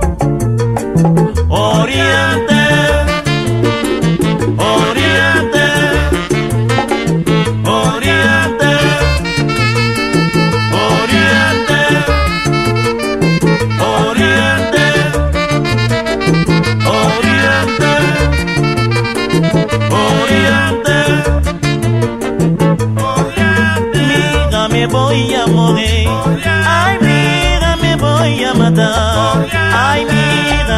Oriente.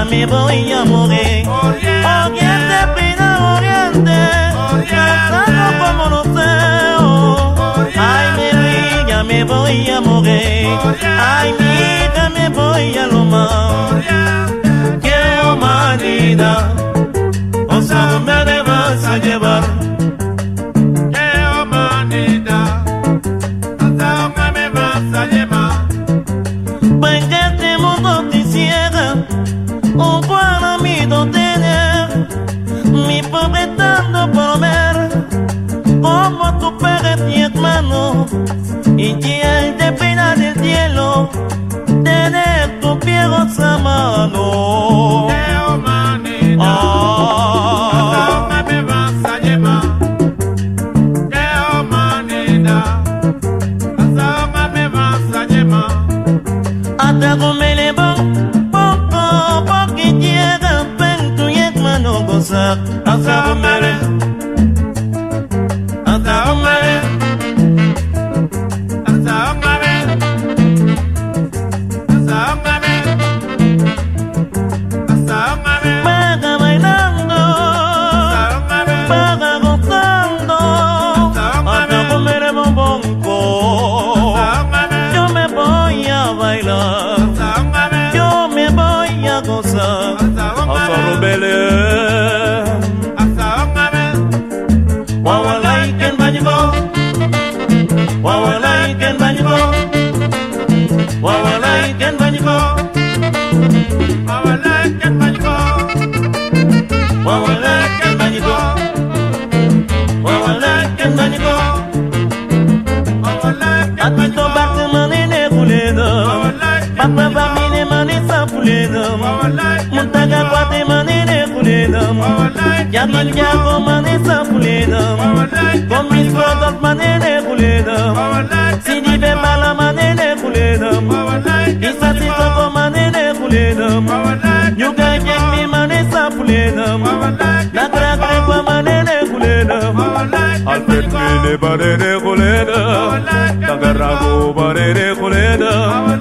me voy a morir. Oriente, pina, oriente, cantando como no sé. Ay, mi vida, me voy a morir. Ay, mi hija, me voy a lo mal. Qué humanidad, o sea, me vas a llevar. Qué humanidad, o sea, me vas a llevar. Pues que este mundo te cierra, un buen amigo tener. Mi pobre tanto por ver, como tu padre y hermano, y quien te pena del cielo, tener tus pies a mano. ¡Qué humanidad! ¿Hasta dónde me vas a llevar? ¡Qué humanidad! ¿Hasta dónde me vas a llevar? Hasta comerle poco, porque llega ven tu hermano gozar. Hasta comerle, hasta comerle. Yaman yago manesa puledam, con mis fotos manene puledam, si ni ve mala manene puledam, isa si toko manene puledam, yuga yek mi manesa puledam, la craque kwa manene puledam, alpet mine manene puledam, tagarago manene puledam,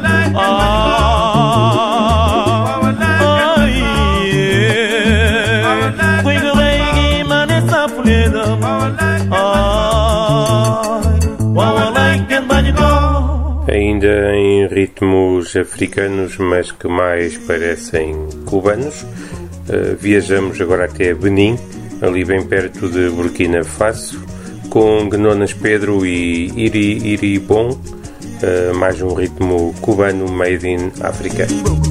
Ainda em ritmos africanos, mas que mais parecem cubanos, viajamos agora até Benin, ali bem perto de Burkina Faso, com Gnonas Pedro e Iri Bom, mais um ritmo cubano made in Africa.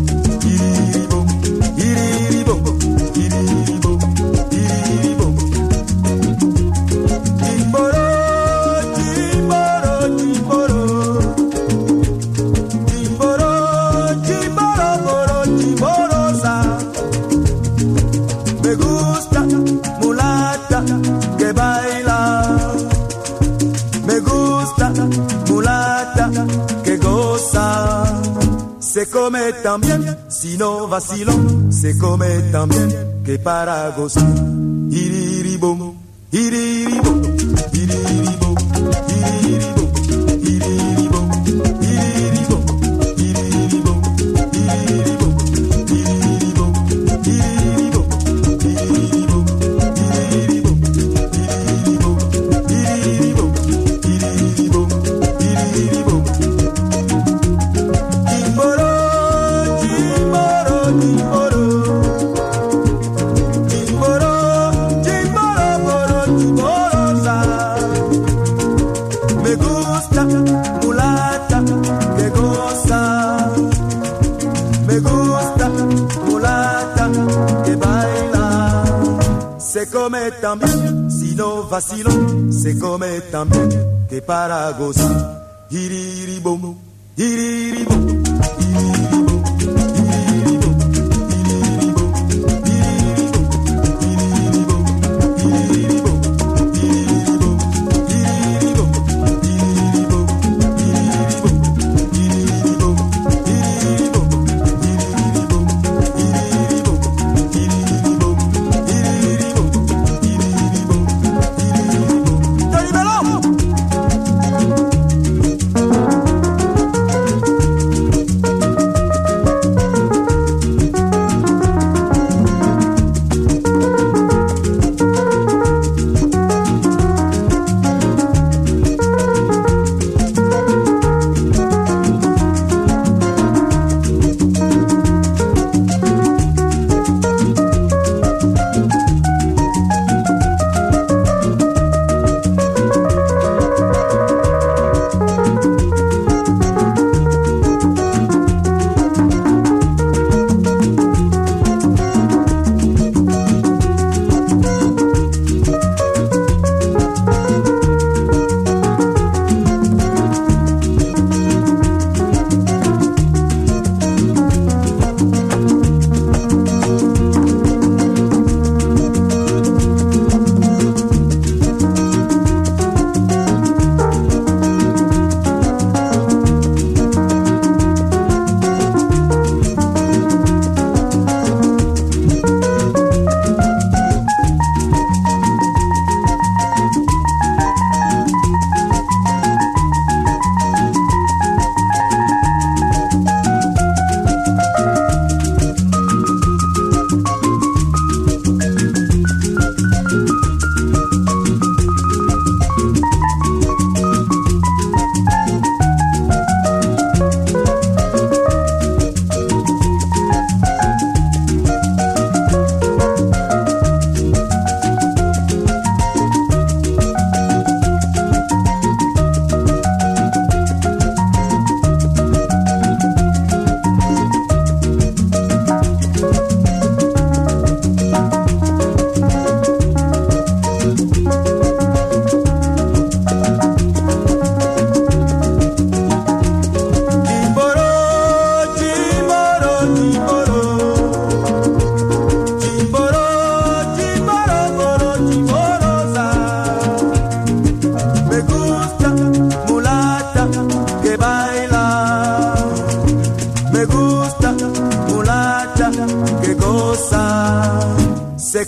Se come tan bien, si no vacilón, se come tan bien que para gozar. Iriribom, iriribom, iriribom, iriribom, iriribom, iriribom, iriribom, iriribom, iriribom, iriribom, iriribom, iriribom, iriribom, iriribom, se come tan bien, si no vacilón, se come tan bien que para gozar. Iriribom, iriribom, iriribom, iriribom, iriribom, iriribom, iriribom, iriribom, iriribom, iriribom, iriribom, iriribom, iriribom,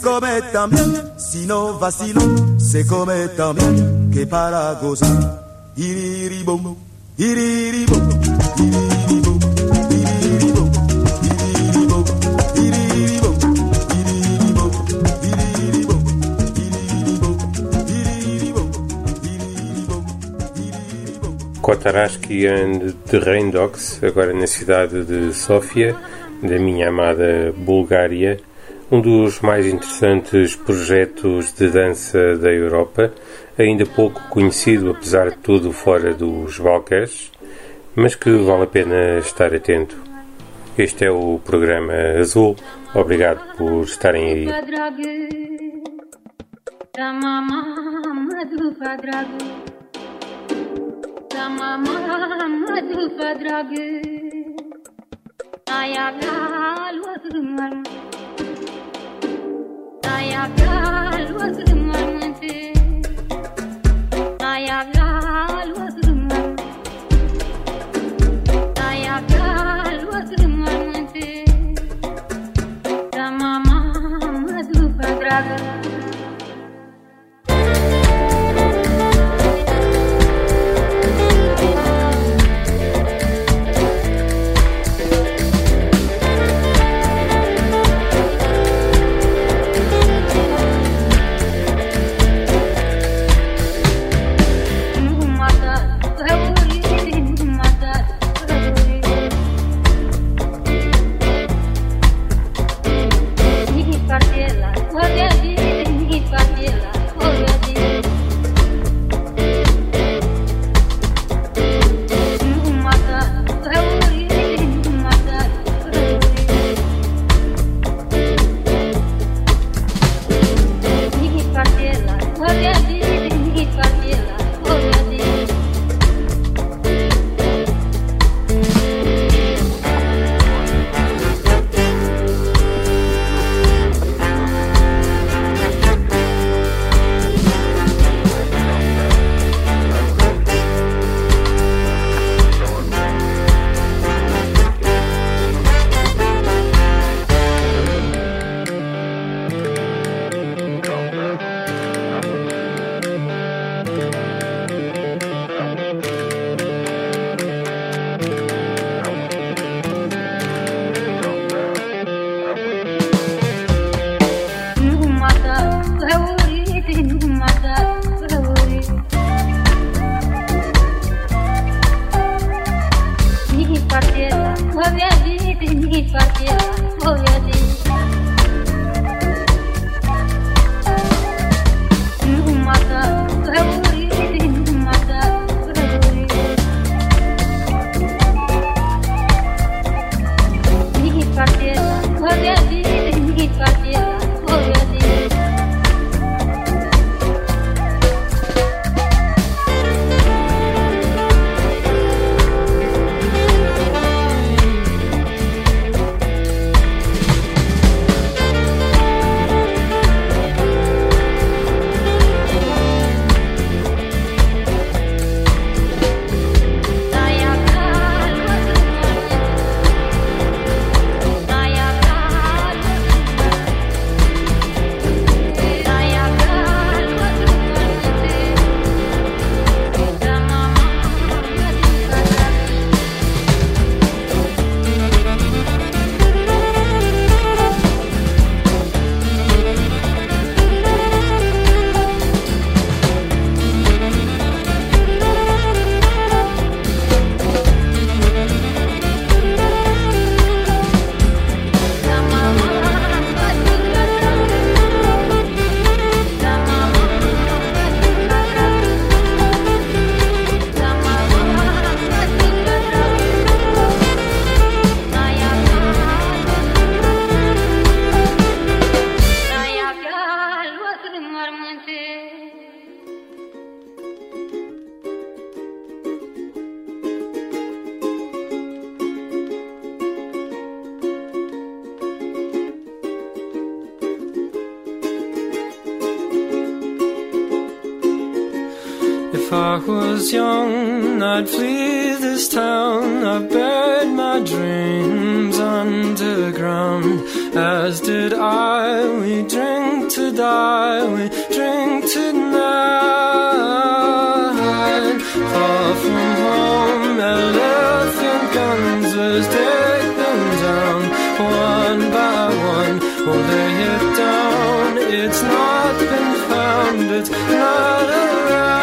come también, si no vacilón, se come también, que para gozar. Iriribom, iriribom, iriribom, iriribom, iriribom, iriribom, iriribom, iriribom, iriribom, iriribom, iriribom. Kotaraski and the Rain Dogs, agora na cidade de Sófia, da minha amada Bulgária, um dos mais interessantes projetos de dança da Europa, ainda pouco conhecido, apesar de tudo, fora dos Balcãs, mas que vale a pena estar atento. Este é o programa Azul. Obrigado por estarem aí. Cartela, If I was young, I'd flee this town. I've buried my dreams underground, as did I. We drink to die, we drink tonight. Far from home, elephant guns, let's take them down one by one. Will they hit down? It's not been found, it's not around.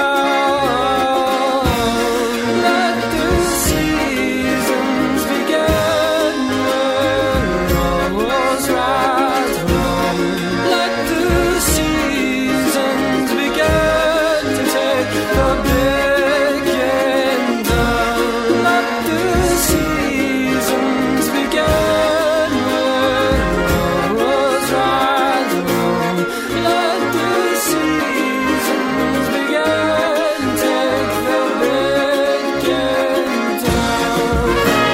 Let the seasons begin when all was right wrong. Let the seasons begin to take the beginning down. Let the seasons begin when all was right wrong. Let the seasons begin, take the beginning down.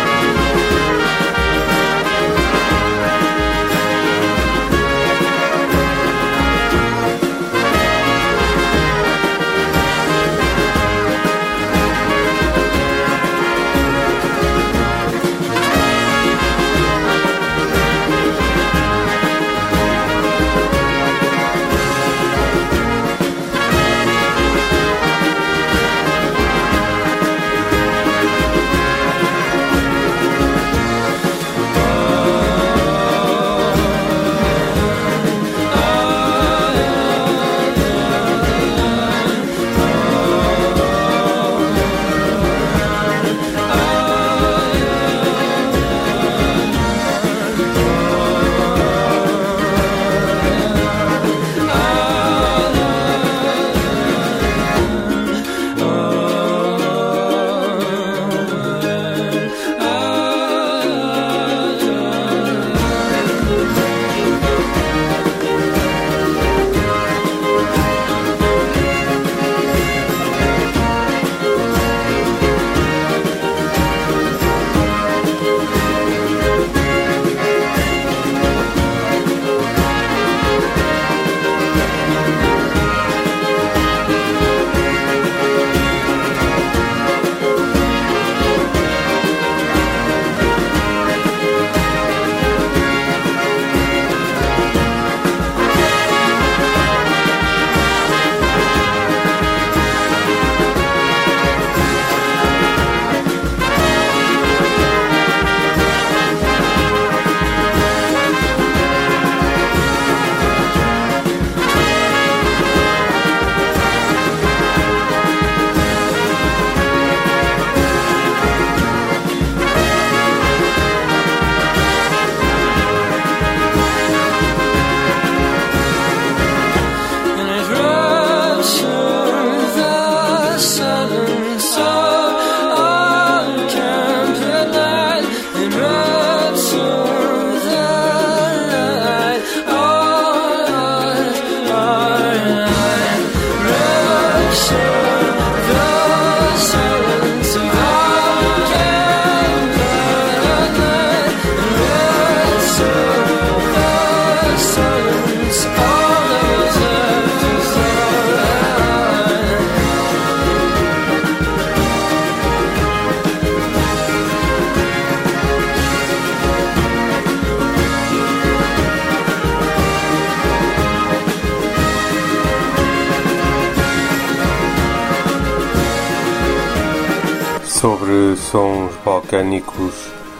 Sobre sons balcânicos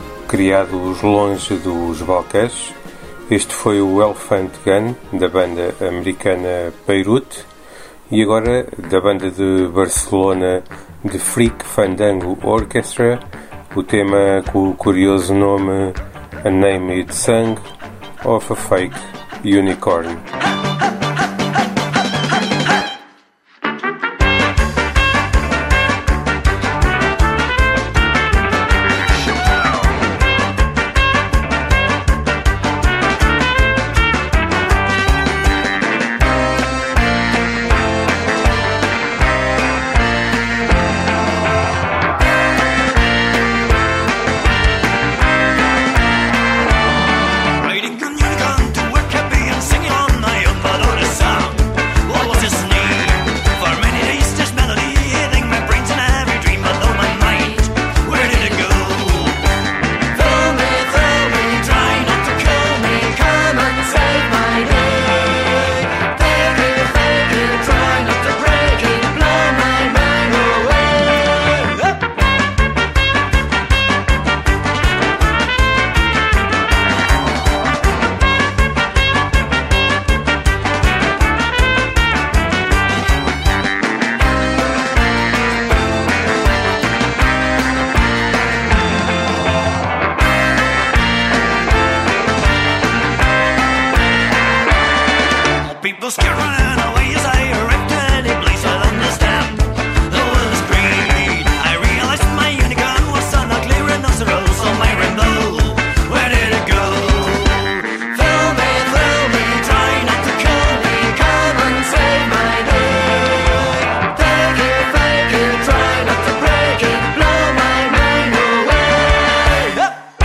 criados longe dos Balcãs. Este foi o Elephant Gun, da banda americana Beirut, e agora da banda de Barcelona The Freak Fandango Orchestra, o tema com o curioso nome A Named Song of a Fake Unicorn. Riding on unicorn to work happy and singing all night. people scared running away as I arrived at any place I'll understand. The world is green. I realized my unicorn was on a clear rhinoceros on my rainbow. Where did it go? Thrill me, try not to kill me. Come and save my day. Take it, try not to break it. Blow my mind away.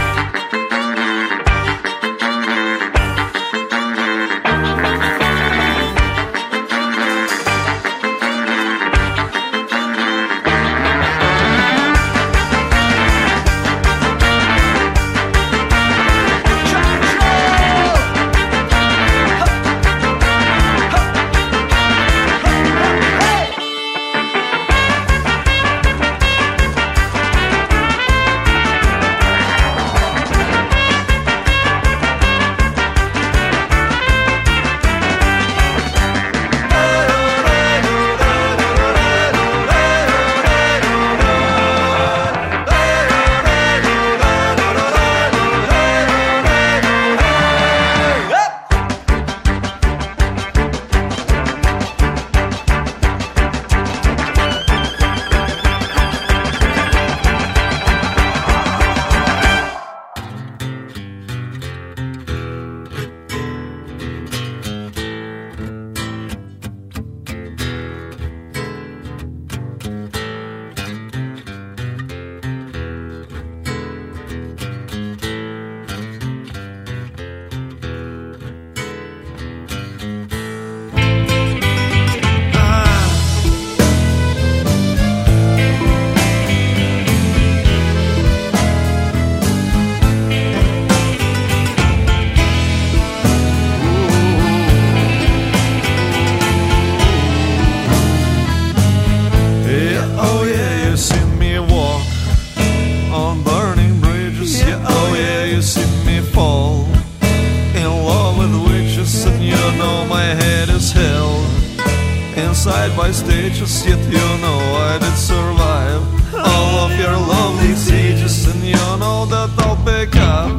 Inside by stages, yet you know I did survive all of your lovely sieges, and you know that I'll pick up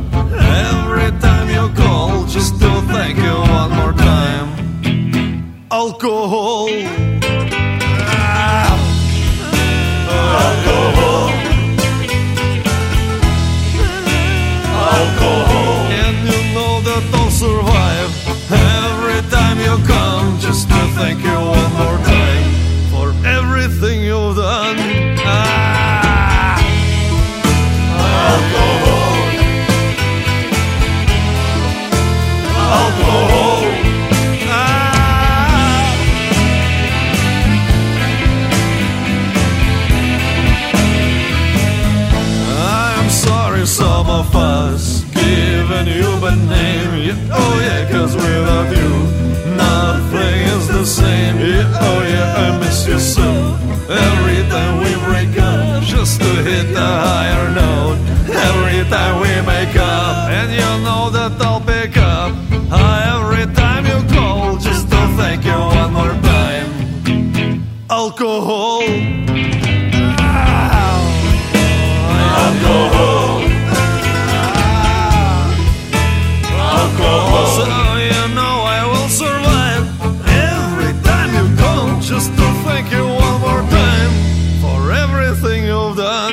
every time you call, just to thank you one more time. Alcohol, alcohol, alcohol, and you know that I'll survive every time you come, just to thank you one more time for everything you've done. Alcohol, alcohol, I'm sorry some of us given you a name, yeah, oh yeah, 'cause without you nothing is the same, yeah, oh yeah, I miss you so. Every time we break up, just to hit a higher note, every time we make up, and you know that I'll pick up every time you call, just to thank you one more time. Alcohol, alcohol, alcohol. So you know I will survive every time you call, just to thank you one more time for everything you've done.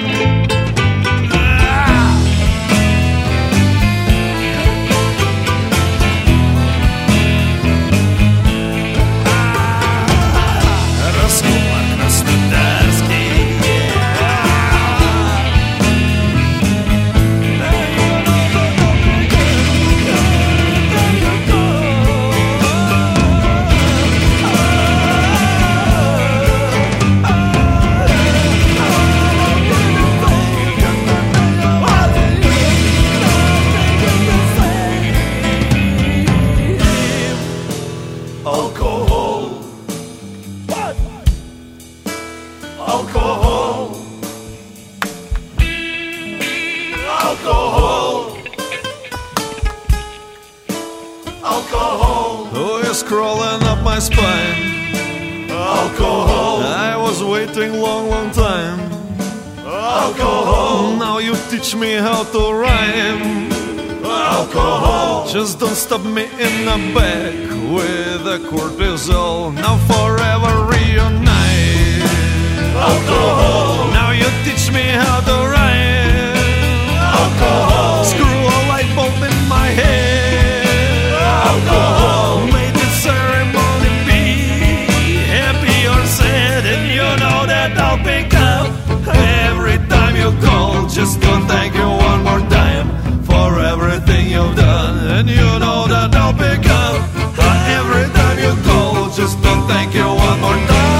Crawling up my spine. Alcohol, I was waiting long time. Alcohol, now you teach me how to rhyme. Alcohol. Just don't stop me in the back with a cortisol. Now forever reunite. Alcohol. Now you teach me how to ride. Alcohol. Screw a light bulb in my head. Alcohol. Made the ceremony be happy or sad, and you know that I'll pick up every time you call. Just don't thank you one more time for everything you've done, and you know that I'll pick up every time you call. Just don't thank you one more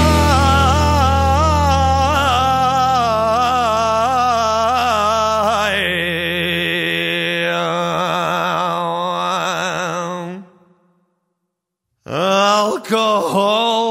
time. Alcohol.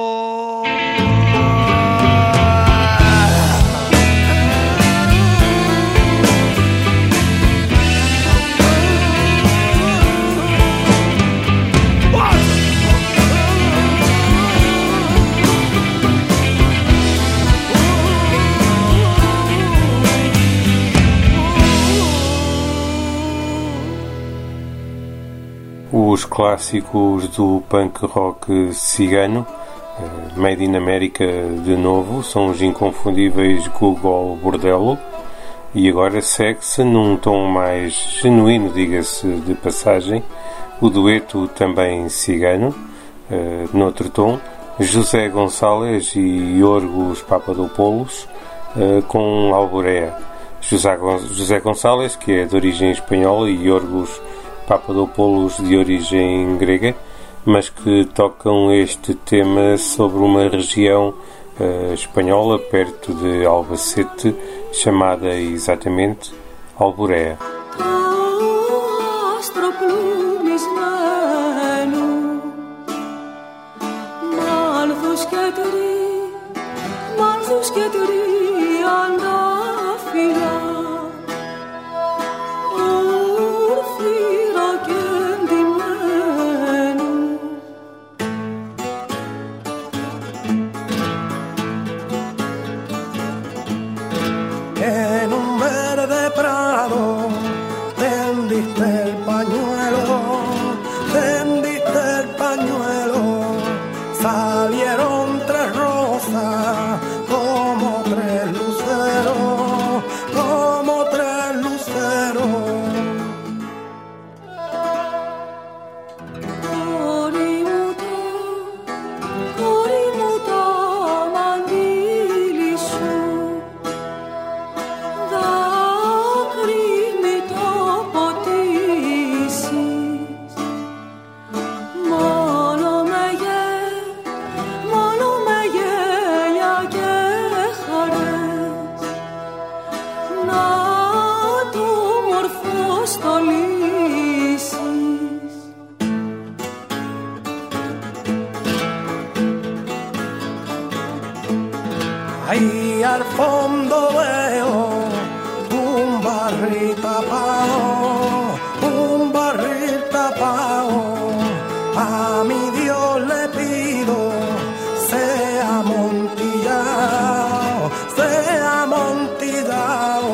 Os clássicos do punk rock cigano, Made in America de novo, são os inconfundíveis Google Bordello, e agora segue-se num tom mais genuíno, diga-se de passagem, o dueto também cigano, noutro tom, José Gonçalves e Iorgos Papadopoulos, com Alborea. José Gonçalves, que é de origem espanhola, e Iorgos Papadopoulos, de origem grega, mas que tocam este tema sobre uma região espanhola perto de Albacete, chamada exatamente Alborea. En un verde prado tendiste el pañuelo, salieron tres rosas como tres luceros, como tres luceros. Ahí al fondo veo un barril tapado, a mi Dios le pido, sea amontillado, sea amontillado.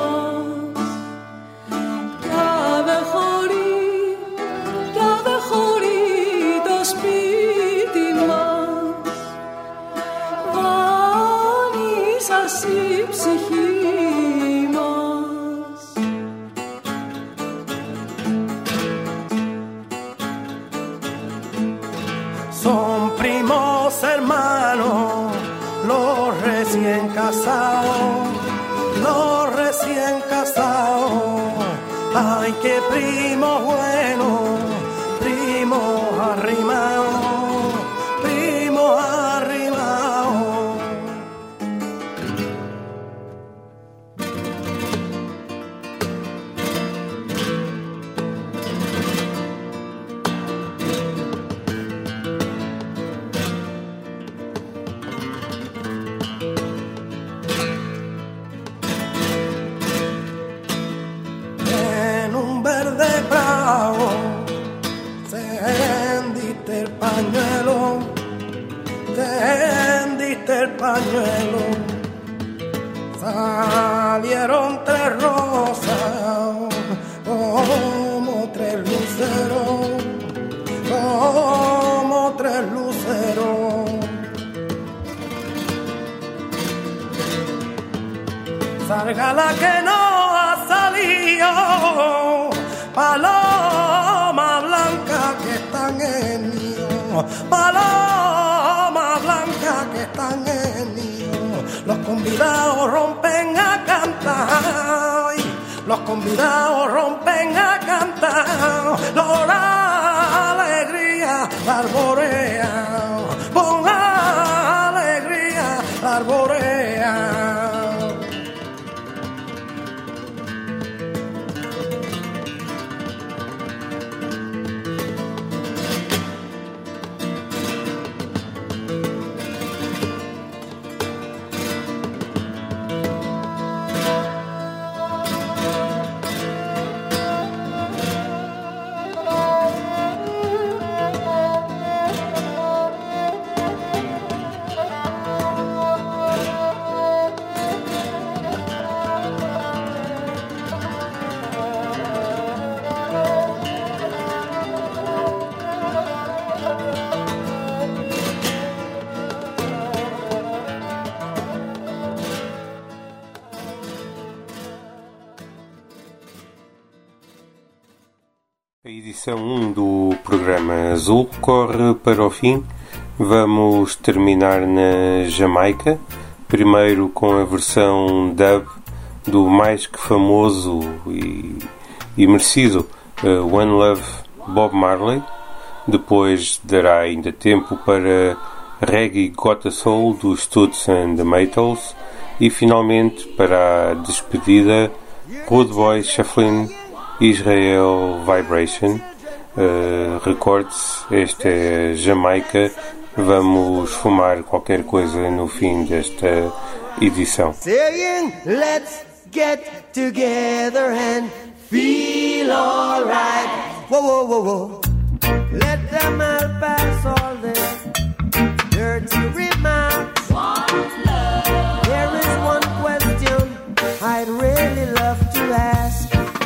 Κάθε χωρί καρδίας η ψυχή μας. Son primos hermanos, los recién casados, los recién casados. Ay, qué primo bueno, primo arrimado, primo arrimado. En un verde bravo se hendiste el pañuelo, te hendiste el pañuelo. Salieron tres rosas como tres luceros, como tres luceros. Salga la que no ha salido, paloma blanca que están en mío, paloma blanca que están en mío. Los convidados rompen a cantar, los convidados rompen a cantar. La alegría la arborea, pon la alegría la arborea. A edição 1 do programa Azul corre para o fim. Vamos terminar na Jamaica, primeiro com a versão dub do mais que famoso e merecido One Love Bob Marley. Depois dará ainda tempo para Reggae Got a Soul dos Toots and the Maytals e finalmente para a despedida Rude Boy Shufflin' Israel Vibration. Recorde-se, esta é Jamaica. Vamos fumar qualquer coisa no fim desta edição. Saying, let's get together and feel alright. Whoa, whoa, whoa, whoa. Let them all pass all their dirty remarks. One love. There is one question I'd really love to ask.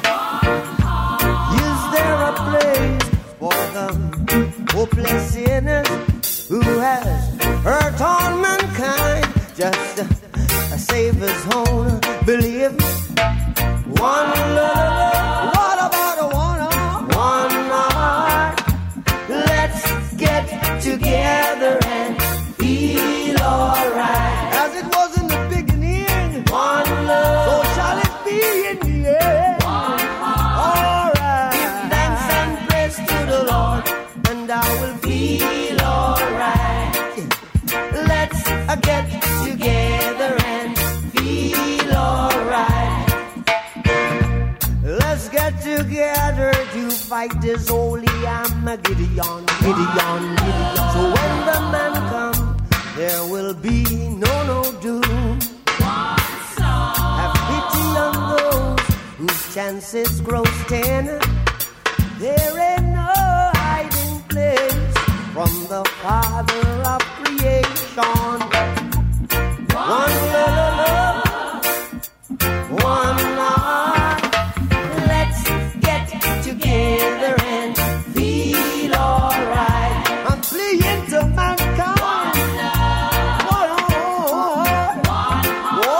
Is there a place for the hopeless sinners who has hurt all mankind? Just a Savior's own belief. One love. What about a one heart? Let's get together and feel alright. As it was in the beginning. One love. So shall it be in the end. One heart. Alright. Give thanks and praise to the Lord, and I will feel alright. Let's get together and feel alright. Let's get together to fight this holy Armageddon. So when the man comes, there will be no doom. Have pity on those whose chances grow thin. There ain't no hiding place from the Father of creation. One love, one heart. Let's get together and feel alright. I'm fleeing to mankind. One heart, one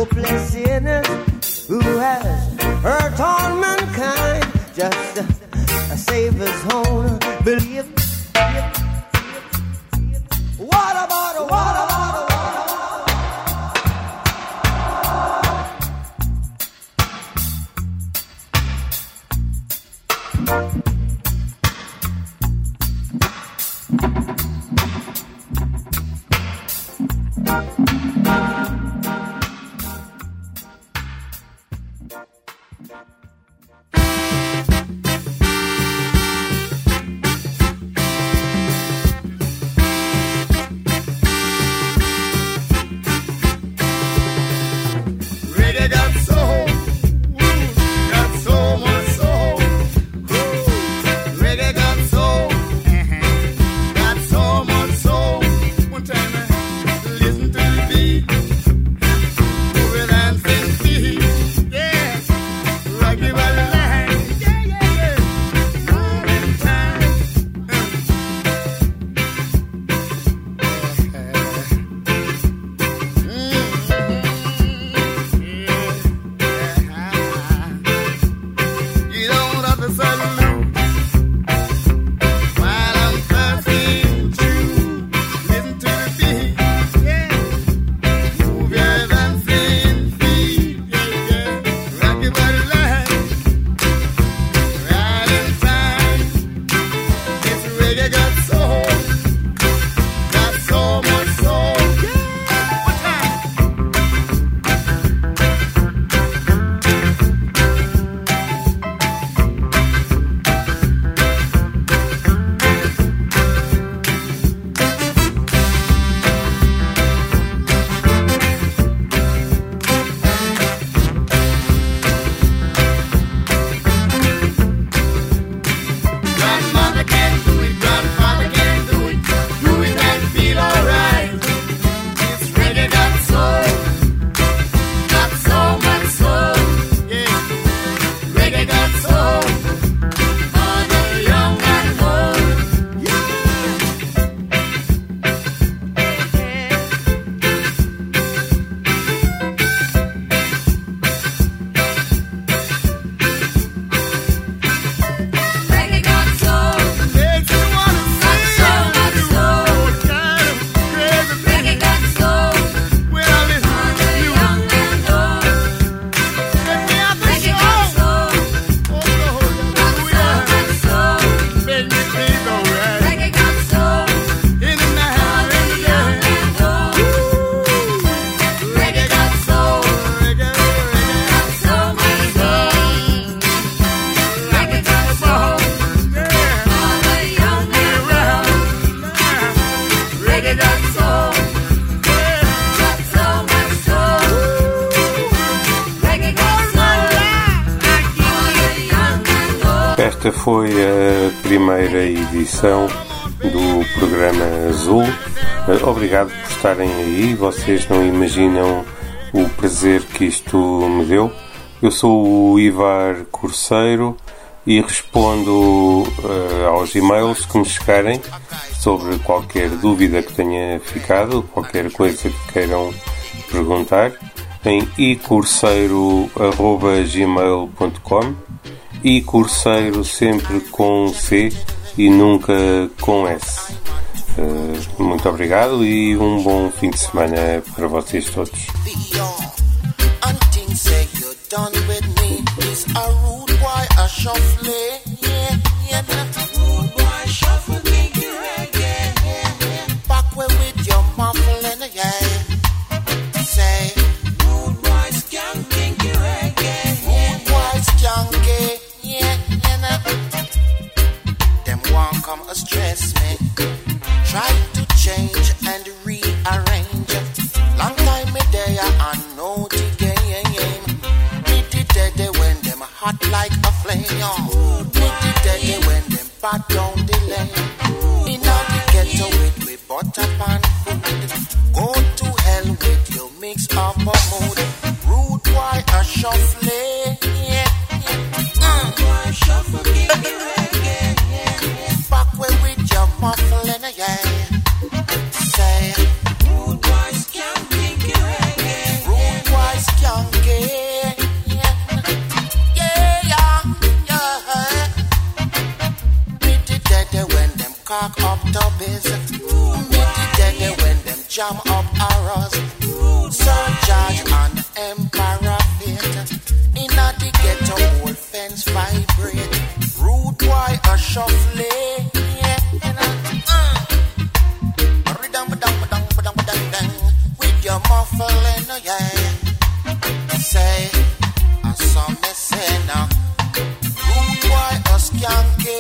hopeless sinners who has hurt all mankind. Just save his own belief. What about a Reggae got soul, got so much soul. Reggae got soul, got so much soul. One time, listen to the beat, move it and sing feet. Yeah, rock it by the line. Yeah. Moving time. You don't have to salute while I'm passing through. Listen to the beat, yeah. Move your dancing feet, yeah. Rock your body line, right in time. This reggae got soul, got so much soul. One time. Grandmother can do it, grandfather can do it. Do it and feel alright. This reggae got soul, got so much soul. Yeah, reggae got soul for the young and old. Reggae got soul, Makes you wanna got so much soul. kind of crazy Reggae got soul well, it's for the young and old. let me have the Reggae got show. soul, Oh, got so much soul. make me feel alright. Reggae got soul In the night, for the in the young day. and old. Reggae got soul, Reggae, got so much soul. Reggae got soul yeah. for the young and old. Reggae got soul, got so much soul. Reggae got soul for the young and old. Esta foi a primeira edição do programa Azul. Obrigado por estarem aí. Vocês não imaginam o prazer que isto me deu. Eu sou o Ivar Corceiro e respondo aos e-mails que me chegarem sobre qualquer dúvida que tenha ficado, qualquer coisa que queiram perguntar, em icorceiro@gmail.com. E Corceiro sempre com C e nunca com S. Muito obrigado e um bom fim de semana para vocês todos. Until say you're done with me. He's a rude boy, a shuffle. Yeah, yeah. Rude boy, shuffle, kinky reggae. Back way with your muffling, yeah. Say, rude boy, skank, kinky reggae. Rude boy, skanky, yeah. Them won't come a stress me. Try to change and rearrange. Long time me there and know the game. Meet the day when them hot like a flame. Meet the day when them bad down the lane. In all the ghetto with we butter pan food. Go to hell with your mix up a mood. Rude boy a shuffle. Yeah. Shuffle back way with your muffling, yeah. Say, rude boys can't think reggae. Rude boys jam up arrows. Sir George and Emperor Fate. Inna the ghetto, old fence vibrate. Rude boy a shuffling. With your muffling, yeah. Say, I saw me say now. Rude boy a skanky.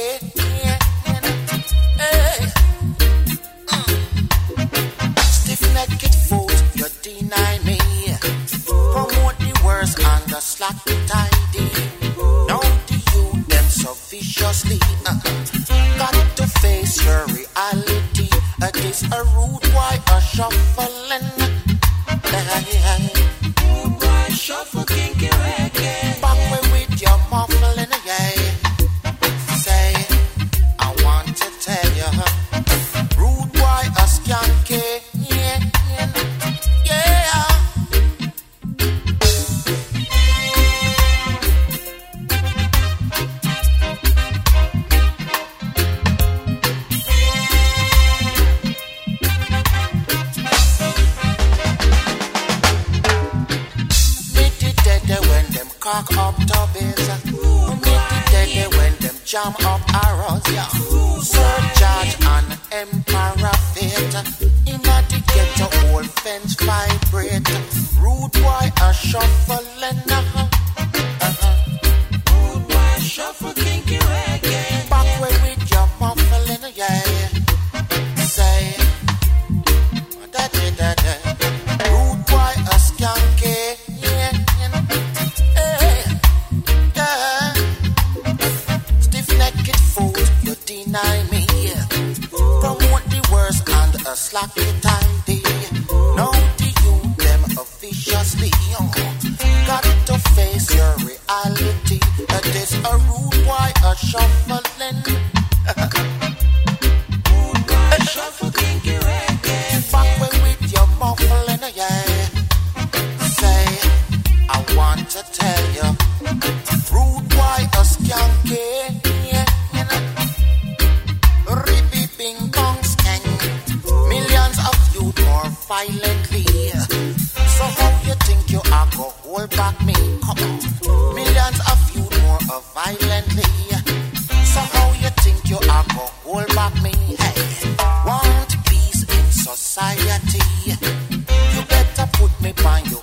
Stiff-necked foot, you deny me. Promote the worst and the slack the tidy. Now the youth them so viciously. Got to face your reality. This a rude boy a shuffling. Rude boy shuffle kinky reggae. Back way with your muffling, yeah. Say, I want to tell you, rude boy a skanky. Cock up tubbies, meet the dead when them jam up arrows, yeah. Sir George and Emperor Fate. Inna the ghetto, old fence vibrate. Rude boy a shuffling, Rude boy shuffle kinky reggae. Back way with your muffling, yeah. Say, da-da-da-da. Rude boy a skanky. Deny me. Promote the worst and a slack the tidy. Now the youth them officiously. Got to face your reality. There's a rude boy a shuffling. Rude boy a shuffle kinky reggae. Back way with your muffling, yeah. Say, I want to tell you, rude boy a skanky. Millions of youth more violently. So how you think you are go hold back me? Come on. Millions of youth more violently. So how you think you are go hold back me? Hey, want peace in society? You better put me by your